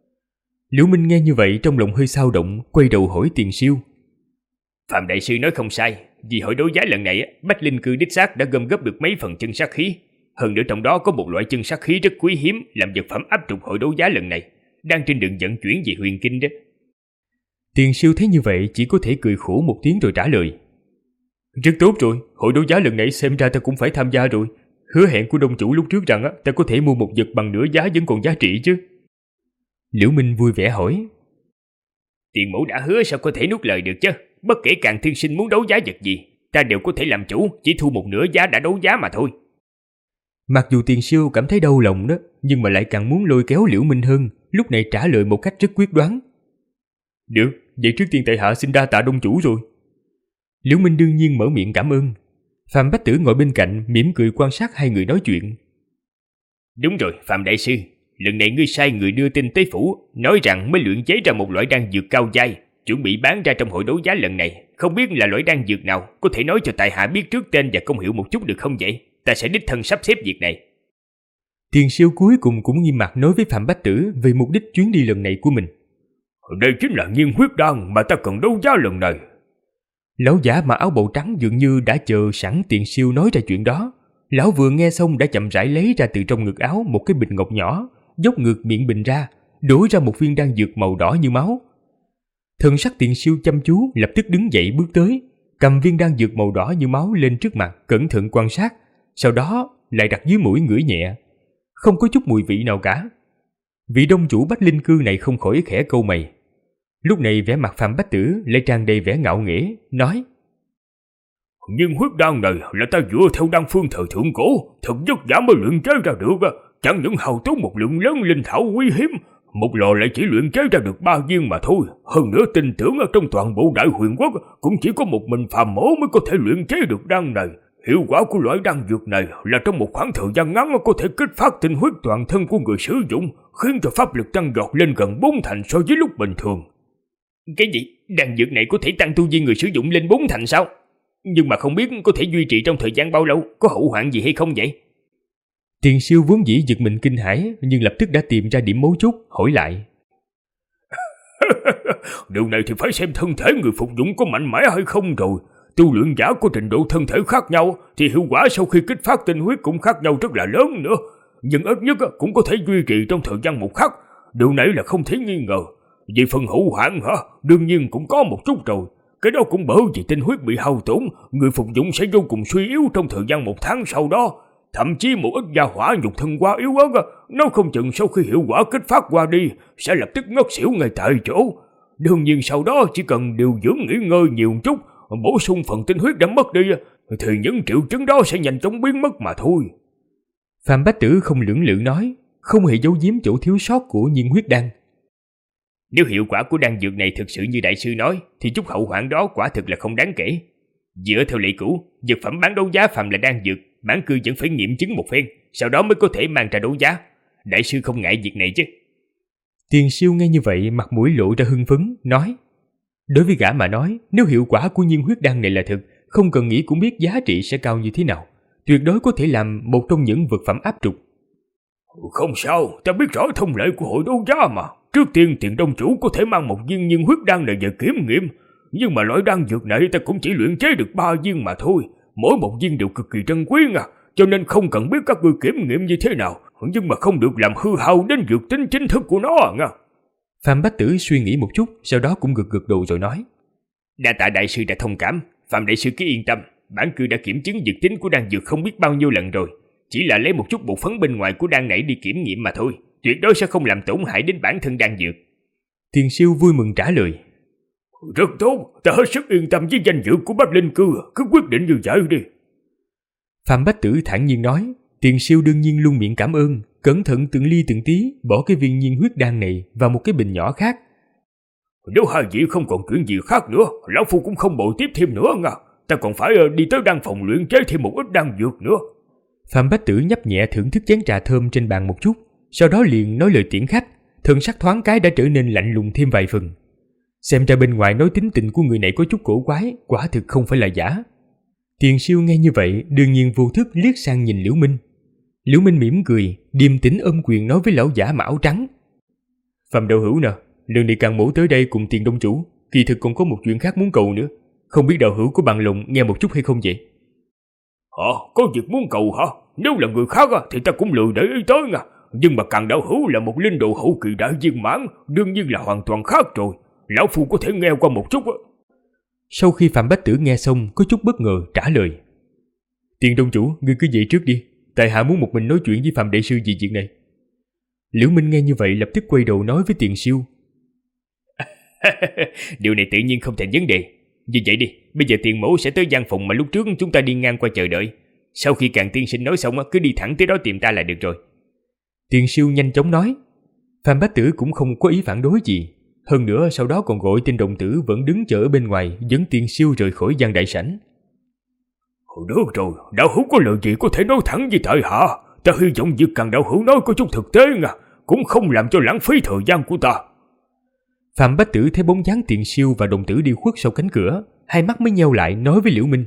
Liễu Minh nghe như vậy trong lòng hơi xao động, quay đầu hỏi Tiền Siêu. Phạm đại sư nói không sai, vì hội đấu giá lần này Bách Linh Cư đích xác đã gom góp được mấy phần chân sát khí. Hơn nữa trong đó có một loại chân sát khí rất quý hiếm làm vật phẩm áp trục hội đấu giá lần này, đang trên đường vận chuyển về Huyền Kinh đó. Tiền Siêu thấy như vậy chỉ có thể cười khổ một tiếng rồi trả lời: Rất tốt rồi, hội đấu giá lần này xem ra ta cũng phải tham gia rồi. Hứa hẹn của đông chủ lúc trước rằng ta có thể mua một vật bằng nửa giá vẫn còn giá trị chứ. Liễu Minh vui vẻ hỏi: Tiền mẫu đã hứa sao có thể nuốt lời được chứ? Bất kể Càng tiên sinh muốn đấu giá vật gì, ta đều có thể làm chủ, chỉ thu một nửa giá đã đấu giá mà thôi. Mặc dù Tiền Siêu cảm thấy đau lòng đó, nhưng mà lại càng muốn lôi kéo Liễu Minh hơn, lúc này trả lời một cách rất quyết đoán. Được, vậy trước tiên tại hạ xin đa tạ đông chủ rồi. Liễu Minh đương nhiên mở miệng cảm ơn. Phạm Bách Tử ngồi bên cạnh mỉm cười quan sát hai người nói chuyện. Đúng rồi, Phạm đại sư, lần này ngươi sai người đưa tin tới phủ, nói rằng mới luyện chế ra một loại đan dược cao giai, chuẩn bị bán ra trong hội đấu giá lần này. Không biết là loại đan dược nào, có thể nói cho tại hạ biết trước tên và công hiệu một chút được không vậy? Ta sẽ đích thân sắp xếp việc này. Tiền Siêu cuối cùng cũng nghiêm mặt nói với Phạm Bách Tử về mục đích chuyến đi lần này của mình. Đây chính là nhiên huyết đan mà ta cần đấu giá lần này. Lão giả mặc áo bào trắng dường như đã chờ sẵn Tiền Siêu nói ra chuyện đó. Lão vừa nghe xong đã chậm rãi lấy ra từ trong ngực áo một cái bình ngọc nhỏ, dốc ngược miệng bình ra, đổ ra một viên đan dược màu đỏ như máu. Thần sắc Tiền Siêu chăm chú, lập tức đứng dậy bước tới, cầm viên đan dược màu đỏ như máu lên trước mặt, cẩn thận quan sát, sau đó lại đặt dưới mũi ngửi nhẹ. Không có chút mùi vị nào cả. Vị đông chủ Bách Linh Cư này không khỏi khẽ cau mày. Lúc này vẻ mặt Phạm Bách Tử lại tràn đầy vẻ ngạo nghễ, nói: Nhưng huyết đan này là ta dựa theo đan phương thời thượng cổ, thật vất vả mới luyện chế ra được, chẳng những hao tốn một lượng lớn linh thảo quý hiếm, một lò lại chỉ luyện chế ra được 3 viên mà thôi. Hơn nữa tin tưởng ở trong toàn bộ Đại Huyền Quốc cũng chỉ có một mình phàm mẫu mới có thể luyện chế được đan này. Hiệu quả của loại đan dược này là trong một khoảng thời gian ngắn có thể kích phát tinh huyết toàn thân của người sử dụng, khiến cho pháp lực tăng vọt lên gần 4 thành so với lúc bình thường. Cái gì? Đan dược này có thể tăng tu vi người sử dụng lên 4 thành sao? Nhưng mà không biết có thể duy trì trong thời gian bao lâu, có hậu hoạn gì hay không vậy? Tiền Siêu vốn dĩ giật mình kinh hãi, nhưng lập tức đã tìm ra điểm mấu chốt, hỏi lại. Điều này thì phải xem thân thể người phục dụng có mạnh mẽ hay không rồi. Tu luyện giả có trình độ thân thể khác nhau thì hiệu quả sau khi kích phát tinh huyết cũng khác nhau rất là lớn nữa. Nhưng ít nhất cũng có thể duy trì trong thời gian một khắc. Điều này là không thể nghi ngờ. Về phần hậu hoạn đương nhiên cũng có một chút rồi. Cái đó cũng bởi vì tinh huyết bị hao tổn, người phục dụng sẽ vô cùng suy yếu trong thời gian 1 tháng sau đó. Thậm chí một ít gia hỏa nhục thân quá yếu ớt, nó không chừng sau khi hiệu quả kích phát qua đi sẽ lập tức ngất xỉu ngay tại chỗ. Đương nhiên sau đó chỉ cần điều dưỡng nghỉ ngơi nhiều chút, bổ sung phần tinh huyết đã mất đi, thì những triệu chứng đó sẽ nhanh chóng biến mất mà thôi. Phạm Bách Tử không lưỡng lự nói, không hề giấu giếm chỗ thiếu sót của nhiên huyết đan. Nếu hiệu quả của đan dược này thực sự như đại sư nói, thì chút hậu hoạn đó quả thực là không đáng kể. Dựa theo lệ cũ, dược phẩm bán đấu giá phàm là đan dược, bản cư vẫn phải nghiệm chứng một phen, sau đó mới có thể mang ra đấu giá. Đại sư không ngại việc này chứ? Tiền Siêu nghe như vậy mặt mũi lộ ra hưng phấn, nói: Đối với gã mà nói, nếu hiệu quả của nhiên huyết đan này là thực, không cần nghĩ cũng biết giá trị sẽ cao như thế nào. Tuyệt đối có thể làm một trong những vật phẩm áp trục. Không sao, ta biết rõ thông lệ của hội đấu giá mà. Trước tiên Tiền đông chủ có thể mang một viên nhiên huyết đan này về kiểm nghiệm. Nhưng mà loại đan dược này ta cũng chỉ luyện chế được 3 viên mà thôi. mỗi một viên đều cực kỳ trân quý nha, cho nên không cần biết các ngươi kiểm nghiệm như thế nào, nhưng mà không được làm hư hao đến dược tính chính thức của nó nha. Phạm Bách Tử suy nghĩ một chút, sau đó cũng gật đầu rồi nói. Đa tạ đại sư đã thông cảm, Phạm đại sư cứ yên tâm, bản cư đã kiểm chứng dược tính của đan dược không biết bao nhiêu lần rồi, chỉ là lấy một chút bộ phấn bên ngoài của đan này đi kiểm nghiệm mà thôi, tuyệt đối sẽ không làm tổn hại đến bản thân đan dược. Tiền Siêu vui mừng trả lời. Rất tốt, ta hết sức yên tâm với danh dự của Bách Linh Cư, cứ quyết định như vậy đi. Phạm Bách Tử thản nhiên nói. Tiền Siêu đương nhiên luôn miệng cảm ơn, cẩn thận từng ly từng tí bỏ cái viên nhiên huyết đan này vào một cái bình nhỏ khác. Nếu hai vị không còn chuyện gì khác nữa, lão phu cũng không bội tiếp thêm nữa nha. Ta còn phải đi tới đan phòng luyện chế thêm một ít đan dược nữa. Phạm Bách Tử nhấp nhẹ thưởng thức chén trà thơm trên bàn một chút, sau đó liền nói lời tiễn khách, thần sắc thoáng cái đã trở nên lạnh lùng thêm vài phần. Xem ra bên ngoài nói tính tình của người này có chút cổ quái, quả thực không phải là giả. Tiền Siêu nghe như vậy đương nhiên vô thức liếc sang nhìn Liễu Minh. Liễu Minh mỉm cười, điềm tĩnh ôm quyền nói với lão giả mà áo trắng. Phạm đạo hữu nè, lần này Càng Mỗ tới đây cùng Tiền Đông chủ, kỳ thực còn có một chuyện khác muốn cầu nữa. Không biết đạo hữu có bằng lòng nghe một chút hay không vậy? Có việc muốn cầu hả? Nếu là người khác thì ta cũng lười để ý tới nha. Nhưng mà Càng đạo hữu là một linh đồ hậu kỳ đại viên mãn, đương nhiên là hoàn toàn khác rồi. Lão phu có thể nghe qua một chút. Sau khi Phạm Bách Tử nghe xong có chút bất ngờ trả lời. Tiền Đông chủ, ngươi cứ vậy trước đi, tại hạ muốn một mình nói chuyện với Phạm đại sư về chuyện này. Liễu Minh nghe như vậy lập tức quay đầu nói với Tiền Siêu. Điều này tự nhiên không thành vấn đề. Như vậy đi, bây giờ Tiền Mỗ sẽ tới gian phòng mà lúc trước chúng ta đi ngang qua chờ đợi. Sau khi Càng tiên sinh nói xong cứ đi thẳng tới đó tìm ta là được rồi. Tiền Siêu nhanh chóng nói. Phạm Bách Tử cũng không có ý phản đối gì. Hơn nữa sau đó còn gọi tên đồng tử vẫn đứng chờ ở bên ngoài dẫn Tiền Siêu rời khỏi gian đại sảnh. Được rồi, đạo hữu có lời gì có thể nói thẳng với tại hạ. Ta hy vọng việc Càng đạo hữu nói có chút thực tế nha, cũng không làm cho lãng phí thời gian của ta. Phạm Bách Tử thấy bóng dáng Tiền Siêu và đồng tử đi khuất sau cánh cửa, hai mắt mới nheo lại nói với Liễu Minh.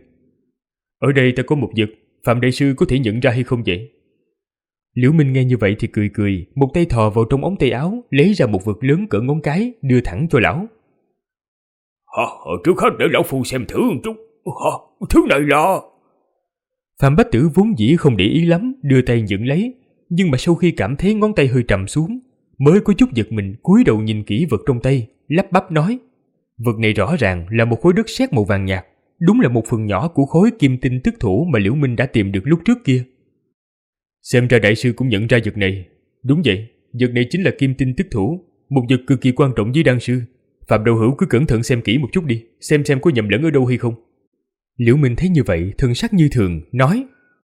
Ở đây ta có một vật, Phạm đại sư có thể nhận ra hay không vậy? Liễu Minh nghe như vậy thì cười cười, một tay thò vào trong ống tay áo, lấy ra một vật lớn cỡ ngón cái, đưa thẳng cho lão. Trước hết để lão phu xem thử một chút. Thứ này là... Phạm Bách Tử vốn dĩ không để ý lắm, đưa tay nhận lấy, nhưng mà sau khi cảm thấy ngón tay hơi trầm xuống, mới có chút giật mình cúi đầu nhìn kỹ vật trong tay, lắp bắp nói. Vật này rõ ràng là một khối đất sét màu vàng nhạt, đúng là một phần nhỏ của khối kim tinh tức thổ mà Liễu Minh đã tìm được lúc trước kia. Xem ra đại sư cũng nhận ra vật này. Đúng vậy, vật này chính là kim tinh tức thổ, một vật cực kỳ quan trọng với đan sư. Phạm đạo hữu cứ cẩn thận xem kỹ một chút đi, xem có nhầm lẫn ở đâu hay không. Liễu Minh thấy như vậy, thần sắc như thường, nói.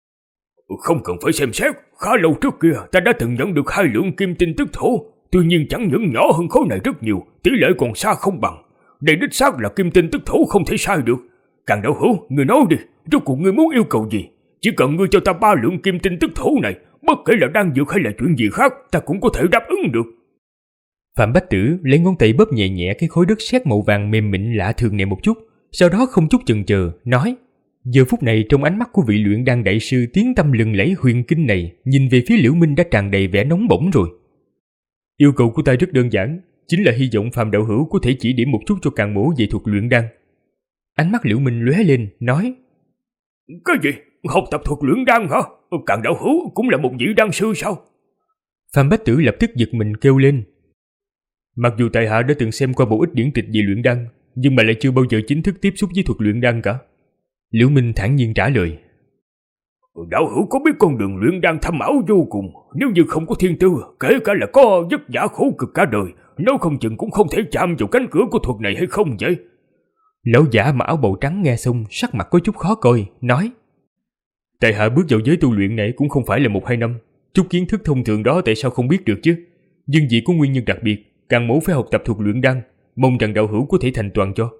Không cần phải xem xét, khá lâu trước kia ta đã từng nhận được 2 lượng kim tinh tức thổ, tuy nhiên chẳng những nhỏ hơn khối này rất nhiều, tỷ lệ còn xa không bằng. Đây đích xác là kim tinh tức thổ không thể sai được. Càng đạo hữu, người nói đi, rốt cuộc ngươi muốn yêu cầu gì? Chỉ cần ngươi cho ta 3 lượng kim tinh tức thổ này, bất kể là đan dược hay là chuyện gì khác, ta cũng có thể đáp ứng được. Phạm Bách Tử lấy ngón tay bóp nhẹ nhẹ cái khối đất sét màu vàng mềm mịn lạ thường này một chút, sau đó không chút chần chờ nói. Giờ phút này trong ánh mắt của vị luyện đan đại sư tiếng tăm lừng lẫy huyền kinh này nhìn về phía Liễu Minh đã tràn đầy vẻ nóng bỏng rồi. Yêu cầu của ta rất đơn giản, chính là hy vọng Phạm đạo hữu có thể chỉ điểm một chút cho Càng Mỗ về thuật luyện đan. Ánh mắt Liễu Minh lóe lên nói. Cái gì? Học tập thuật luyện đan hả? Càng đạo hữu cũng là một vị đan sư sao? Phạm Bách Tử lập tức giật mình kêu lên. Mặc dù tại hạ đã từng xem qua một ít điển tịch về luyện đan, nhưng mà lại chưa bao giờ chính thức tiếp xúc với thuật luyện đan cả. Liễu Minh thản nhiên trả lời. Đạo hữu có biết con đường luyện đan thâm ảo vô cùng, nếu như không có thiên tư, kể cả là có vất vả khổ cực cả đời, nếu không chừng cũng không thể chạm vào cánh cửa của thuật này hay không vậy? Lão giả mà áo bào trắng nghe xong sắc mặt có chút khó coi, nói. Tại hạ bước vào giới tu luyện này cũng không phải là 1-2 năm, chút kiến thức thông thường đó tại sao không biết được chứ? Nhưng vì có nguyên nhân đặc biệt, Càng Mỗ phải học tập thuật luyện đan, mong rằng đạo hữu có thể thành toàn cho.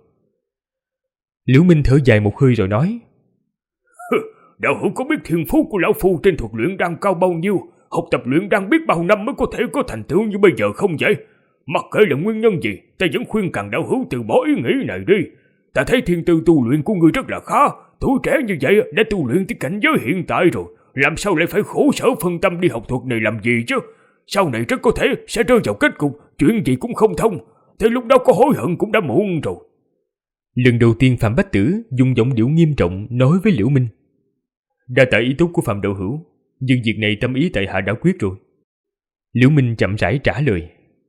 Liễu Minh thở dài một hơi rồi nói. Đạo hữu có biết thiên phú của lão phu trên thuật luyện đan cao bao nhiêu, học tập luyện đan biết bao năm mới có thể có thành tựu như bây giờ không vậy? Mặc kệ là nguyên nhân gì, ta vẫn khuyên Càng đạo hữu từ bỏ ý nghĩ này đi. Ta thấy thiên tư tu luyện của người rất là khá, tuổi trẻ như vậy đã tu luyện tới cảnh giới hiện tại rồi, làm sao lại phải khổ sở phân tâm đi học thuật này làm gì chứ? Sau này rất có thể sẽ rơi vào kết cục chuyện gì cũng không thông, thế lúc đó có hối hận cũng đã muộn rồi. Lần đầu tiên Phạm Bách Tử dùng giọng điệu nghiêm trọng nói với Liễu Minh. Đa tạ ý tốt của Phạm đạo hữu, nhưng việc này tâm ý tại hạ đã quyết rồi. Liễu Minh chậm rãi trả lời.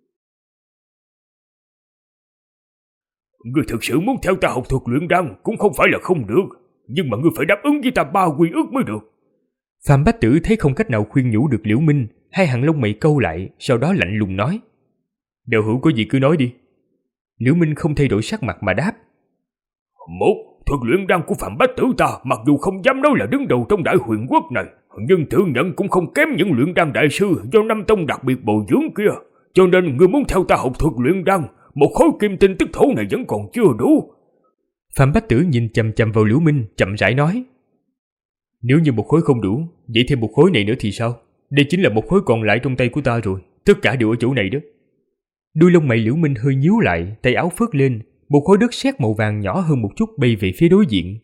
Ngươi thực sự muốn theo ta học thuật luyện đan cũng không phải là không được, nhưng mà ngươi phải đáp ứng với ta 3 quy ước mới được. Phạm Bách Tử thấy không cách nào khuyên nhủ được Liễu Minh, hai hàng lông mày câu lại, sau đó lạnh lùng nói. Đạo hữu có gì cứ nói đi. Liễu Minh không thay đổi sắc mặt mà đáp. Một, thuật luyện đan của Phạm Bách Tử ta mặc dù không dám nói là đứng đầu trong Đại Huyền Quốc này, nhưng tự nhận cũng không kém những luyện đan đại sư do Nam Tông đặc biệt bồi dưỡng kia. Cho nên ngươi muốn theo ta học thuật luyện đan, một khối kim tinh tức thổ này vẫn còn chưa đủ. Phạm Bách Tử nhìn chằm chằm vào Liễu Minh, chậm rãi nói. Nếu như một khối không đủ, vậy thêm một khối này nữa thì sao? Đây chính là một khối còn lại trong tay của ta rồi, tất cả đều ở chỗ này đó. Đuôi lông mày Liễu Minh hơi nhíu lại, tay áo phớt lên, một khối đất sét màu vàng nhỏ hơn một chút bay về phía đối diện.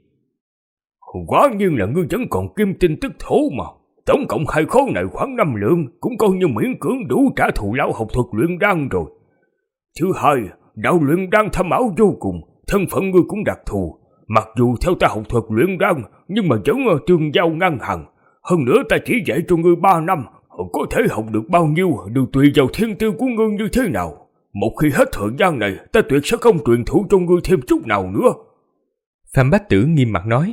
Quả nhiên là ngươi vẫn còn kim tinh tức thổ mà. Tổng cộng 2 khối này khoảng 5 lượng, cũng coi như miễn cưỡng đủ trả thù lao học thuật luyện đan rồi. Thứ hai, đạo luyện đan thâm ảo vô cùng, thân phận ngươi cũng đặc thù. Mặc dù theo ta học thuật luyện đan, nhưng mà vẫn tương giao ngang hàng. Hơn nữa ta chỉ dạy cho ngươi 3 năm, có thể học được bao nhiêu đều tùy vào thiên tư của ngươi như thế nào. Một khi hết thời gian này, ta tuyệt sẽ không truyền thụ cho ngươi thêm chút nào nữa. Phạm Bách Tử nghiêm mặt nói.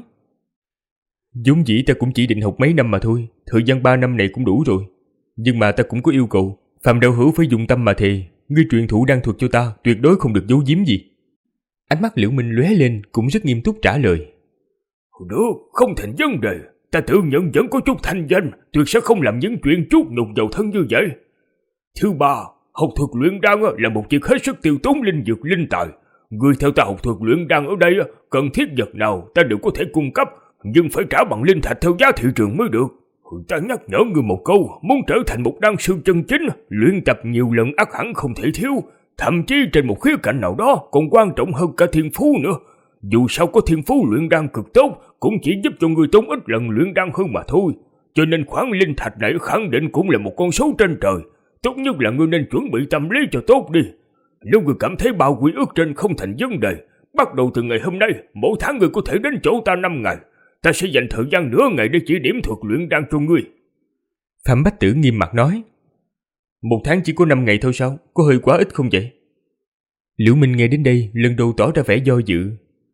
Vốn dĩ ta cũng chỉ định học mấy năm mà thôi, thời gian 3 năm này cũng đủ rồi. Nhưng mà ta cũng có yêu cầu, Phạm đạo hữu phải dùng tâm mà thề, ngươi truyền thụ đan thuật cho ta, tuyệt đối không được giấu giếm gì. Ánh mắt Liễu Minh lóe lên, cũng rất nghiêm túc trả lời. Được, không thành vấn đề. Ta tự nhận vẫn có chút thanh danh, tuyệt sẽ không làm những chuyện chút nhục vào thân như vậy. Thứ ba, học thuật luyện đan là một việc hết sức tiêu tốn linh dược linh tài. Người theo ta học thuật luyện đan ở đây, cần thiết vật nào ta đều có thể cung cấp, nhưng phải trả bằng linh thạch theo giá thị trường mới được. Ta nhắc nhở ngươi một câu, muốn trở thành một đan sư chân chính, luyện tập nhiều lần ắt hẳn không thể thiếu, thậm chí trên một khía cạnh nào đó còn quan trọng hơn cả thiên phú nữa. Dù sao có thiên phú luyện đan cực tốt, cũng chỉ giúp cho ngươi tốn ít lần luyện đan hơn mà thôi. Cho nên khoản linh thạch này khẳng định cũng là một con số trên trời. Tốt nhất là ngươi nên chuẩn bị tâm lý cho tốt đi. Nếu ngươi cảm thấy bao quy ước trên không thành vấn đề, bắt đầu từ ngày hôm nay, mỗi tháng ngươi có thể đến chỗ ta 5 ngày. Ta sẽ dành thời gian nửa ngày để chỉ điểm thuật luyện đan cho ngươi. Phạm Bách Tử nghiêm mặt nói. 1 tháng chỉ có 5 ngày thôi sao? Có hơi quá ít không vậy? Liễu Minh nghe đến đây, lần đầu tỏ ra vẻ do dự.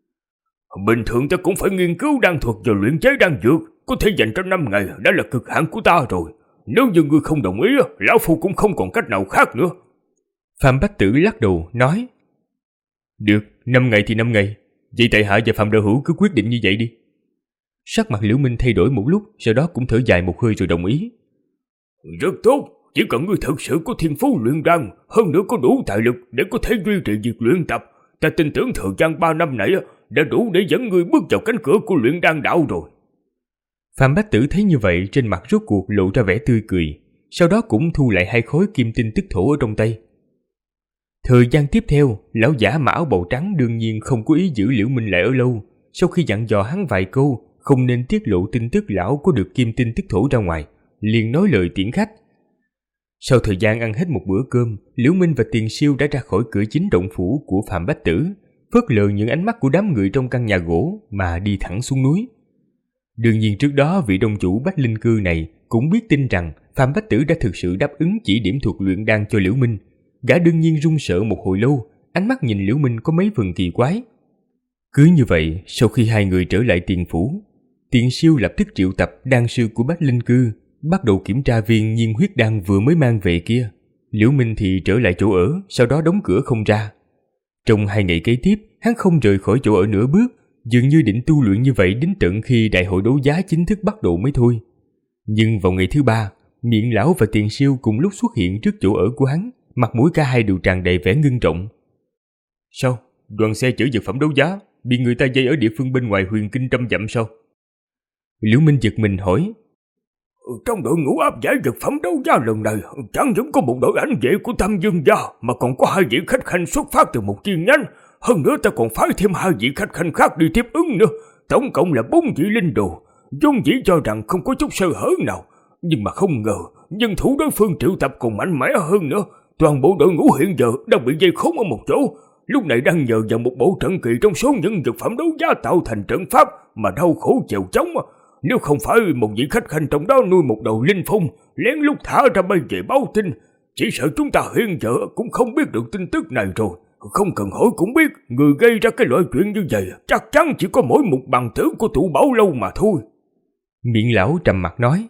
Bình thường ta cũng phải nghiên cứu đan thuật và luyện chế đan dược, có thể dành cho 5 ngày đã là cực hạn của ta rồi. Nếu như ngươi không đồng ý, lão phu cũng không còn cách nào khác nữa. Phạm Bách Tử lắc đầu nói. Được, 5 ngày thì 5 ngày. Vậy tại hạ và Phạm đạo hữu cứ quyết định như vậy đi. Sắc mặt Liễu Minh thay đổi một lúc, sau đó cũng thở dài một hơi rồi đồng ý. Rất tốt, chỉ cần ngươi thật sự có thiên phú luyện đan, hơn nữa có đủ tài lực để có thể duy trì việc luyện tập, ta tin tưởng thời gian 3 năm này đã đủ để dẫn ngươi bước vào cánh cửa của luyện đan đạo rồi. Phạm Bách Tử thấy như vậy, trên mặt rốt cuộc lộ ra vẻ tươi cười, sau đó cũng thu lại 2 khối kim tinh tức thổ ở trong tay. Thời gian tiếp theo, lão giả mặc áo bào trắng đương nhiên không có ý giữ Liễu Minh lại ở lâu. Sau khi dặn dò hắn vài câu, không nên tiết lộ tin tức lão có được kim tinh tức thổ ra ngoài, liền nói lời tiễn khách. Sau thời gian ăn hết một bữa cơm, Liễu Minh và Tiền Siêu đã ra khỏi cửa chính động phủ của Phạm Bách Tử, phớt lờ những ánh mắt của đám người trong căn nhà gỗ mà đi thẳng xuống núi. Đương nhiên trước đó vị đông chủ Bách Linh Cư này cũng biết tin rằng Phạm Bách Tử đã thực sự đáp ứng chỉ điểm thuật luyện đan cho Liễu Minh. Gã đương nhiên run sợ một hồi lâu, ánh mắt nhìn Liễu Minh có mấy phần kỳ quái. Cứ như vậy, sau khi hai người trở lại Tiền phủ, Tiền Siêu lập tức triệu tập đan sư của Bách Linh Cư, bắt đầu kiểm tra viên nhiên huyết đan vừa mới mang về kia. Liễu Minh thì trở lại chỗ ở, sau đó đóng cửa không ra. Trong 2 ngày kế tiếp, hắn không rời khỏi chỗ ở nửa bước, dường như định tu luyện như vậy đến tận khi đại hội đấu giá chính thức bắt đầu mới thôi. Nhưng vào ngày thứ 3, Miệng Lão và Tiền Siêu cùng lúc xuất hiện trước chỗ ở của hắn, mặt mũi cả hai đều tràn đầy vẻ ngưng trọng. Sao? Đoàn xe chở vật phẩm đấu giá bị người ta dây ở địa phương bên ngoài Huyền Kinh 100 dặm sao? Liễu Minh giật mình hỏi. Trong đội ngũ áp giải vật phẩm đấu giá lần này chẳng những có một đội ảnh vệ của Tam Dương gia, mà còn có 2 vị khách khanh xuất phát từ một chi nhánh. Hơn nữa ta còn phái thêm 2 vị khách khanh khác đi tiếp ứng nữa. Tổng cộng là 4 vị linh đồ. Vốn dĩ cho rằng không có chút sơ hở nào, nhưng mà không ngờ nhân thủ đối phương triệu tập còn mạnh mẽ hơn nữa. Toàn bộ đội ngũ hiện giờ đang bị dây khốn ở một chỗ. lúc này đang nhờ vào một bộ trận kỳ trong số những vật phẩm đấu giá tạo thành trận pháp mà đau khổ chèo chống. Nếu không phải một vị khách khanh trong đó nuôi một đầu linh phong, lén lút thả ra bay về báo tin, chỉ sợ chúng ta hiện giờ cũng không biết được tin tức này rồi. Không cần hỏi cũng biết, người gây ra cái loại chuyện như vậy chắc chắn chỉ có mỗi một bằng tử của tụ Bảo Lâu mà thôi. Miệng lão trầm mặt nói.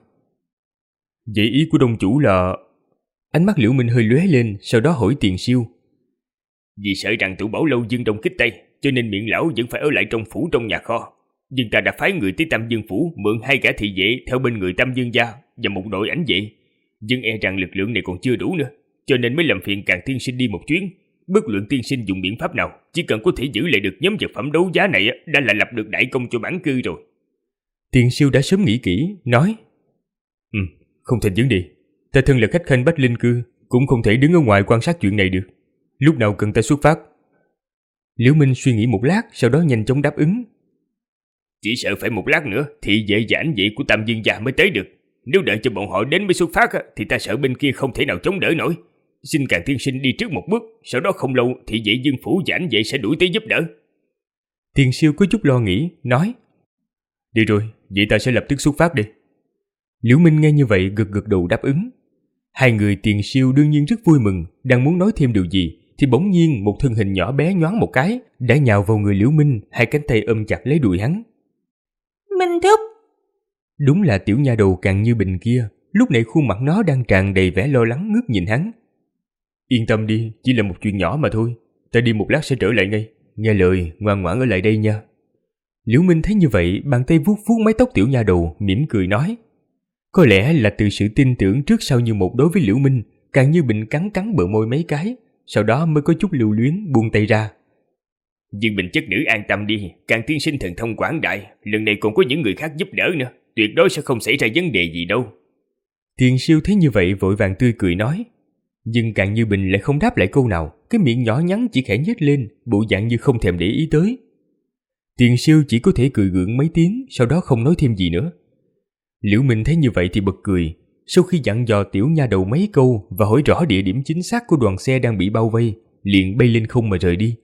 Vậy ý của đông chủ là... Ánh mắt Liễu Minh hơi lóe lên, sau đó hỏi Tiền Siêu. Vì sợ rằng tụ Bảo Lâu dương đông kích tây, cho nên miệng lão vẫn phải ở lại trong phủ trong nhà kho. Nhưng ta đã phái người tới Tam Dương phủ mượn 2 gã thị vệ theo bên người Tam Dương gia và một đội ảnh vệ. Nhưng e rằng lực lượng này còn chưa đủ nữa, cho nên mới làm phiền Càn tiên sinh đi một chuyến. Bất luận tiên sinh dùng biện pháp nào, chỉ cần có thể giữ lại được nhóm vật phẩm đấu giá này đã là lập được đại công cho bản cư rồi. Tiền Siêu đã sớm nghĩ kỹ, nói. Không thành vấn đề. Ta thân là khách khanh Bách Linh cư, cũng không thể đứng ở ngoài quan sát chuyện này được. Lúc nào cần ta xuất phát? Liễu Minh suy nghĩ một lát, sau đó nhanh chóng đáp ứng. Chỉ sợ phải một lát nữa thị vệ và ảnh vệ của Tam Dương gia mới tới được. Nếu đợi cho bọn họ đến mới xuất phát thì ta sợ bên kia không thể nào chống đỡ nổi. Xin Càn tiên sinh đi trước một bước, sau đó không lâu thị vệ Dương phủ và ảnh vệ sẽ đuổi tới giúp đỡ. Tiền Siêu có chút lo nghĩ, nói. Đi rồi, vậy ta sẽ lập tức xuất phát đi. Liễu Minh nghe như vậy gật gật đầu đáp ứng. Hai người Tiền Siêu đương nhiên rất vui mừng, đang muốn nói thêm điều gì thì bỗng nhiên một thân hình nhỏ bé nhoáng một cái đã nhào vào người Liễu Minh, hai cánh tay ôm chặt lấy đùi hắn. Minh thúc. Đúng là tiểu nha đầu Càn Như Bình kia, lúc này khuôn mặt nó đang tràn đầy vẻ lo lắng ngước nhìn hắn. Yên tâm đi, chỉ là một chuyện nhỏ mà thôi, ta đi một lát sẽ trở lại ngay, nghe lời ngoan ngoãn ở lại đây nha. Liễu Minh thấy như vậy, bàn tay vuốt vuốt mái tóc tiểu nha đầu, mỉm cười nói. Có lẽ là từ sự tin tưởng trước sau như một đối với Liễu Minh, Càn Như Bình cắn cắn bờ môi mấy cái, sau đó mới có chút lưu luyến buông tay ra. Dương Bình chất nữ an tâm đi, Càn tiên sinh thần thông quảng đại, lần này còn có những người khác giúp đỡ nữa, tuyệt đối sẽ không xảy ra vấn đề gì đâu. Tiền Siêu thấy như vậy vội vàng tươi cười nói. Nhưng Càn Như Bình lại không đáp lại câu nào, cái miệng nhỏ nhắn chỉ khẽ nhếch lên, bộ dạng như không thèm để ý tới. Tiền Siêu chỉ có thể cười gượng mấy tiếng, sau đó không nói thêm gì nữa. Liễu Minh thấy như vậy thì bật cười, sau khi dặn dò tiểu nha đầu mấy câu và hỏi rõ địa điểm chính xác của đoàn xe đang bị bao vây, liền bay lên không mà rời đi.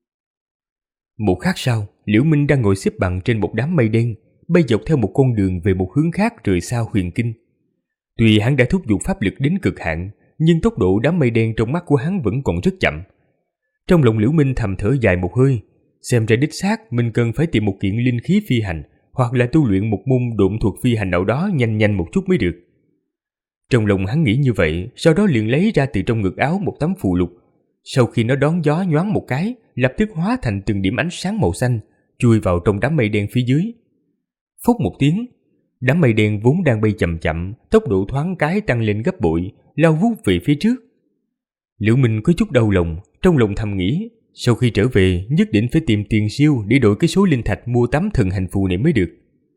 Một khắc sau, Liễu Minh đang ngồi xếp bằng trên một đám mây đen, bay dọc theo một con đường về một hướng khác rời xa Huyền Kinh. Tuy hắn đã thúc giục pháp lực đến cực hạn, nhưng tốc độ đám mây đen trong mắt của hắn vẫn còn rất chậm. Trong lòng Liễu Minh thầm thở dài một hơi, xem ra đích xác mình cần phải tìm một kiện linh khí phi hành, hoặc là tu luyện một môn độn thuật phi hành nào đó nhanh một chút mới được. Trong lòng hắn nghĩ như vậy, sau đó liền lấy ra từ trong ngực áo một tấm phù lục. Sau khi nó đón gió nhoáng một cái, lập tức hóa thành từng điểm ánh sáng màu xanh, chui vào trong đám mây đen phía dưới. Phốc một tiếng, đám mây đen vốn đang bay chậm chậm, tốc độ thoáng cái tăng lên gấp bội, lao vút về phía trước. Liễu Minh có chút đau lòng, trong lòng thầm nghĩ, sau khi trở về nhất định phải tìm Tiền Siêu để đổi cái số linh thạch mua tấm thần hành phù này mới được.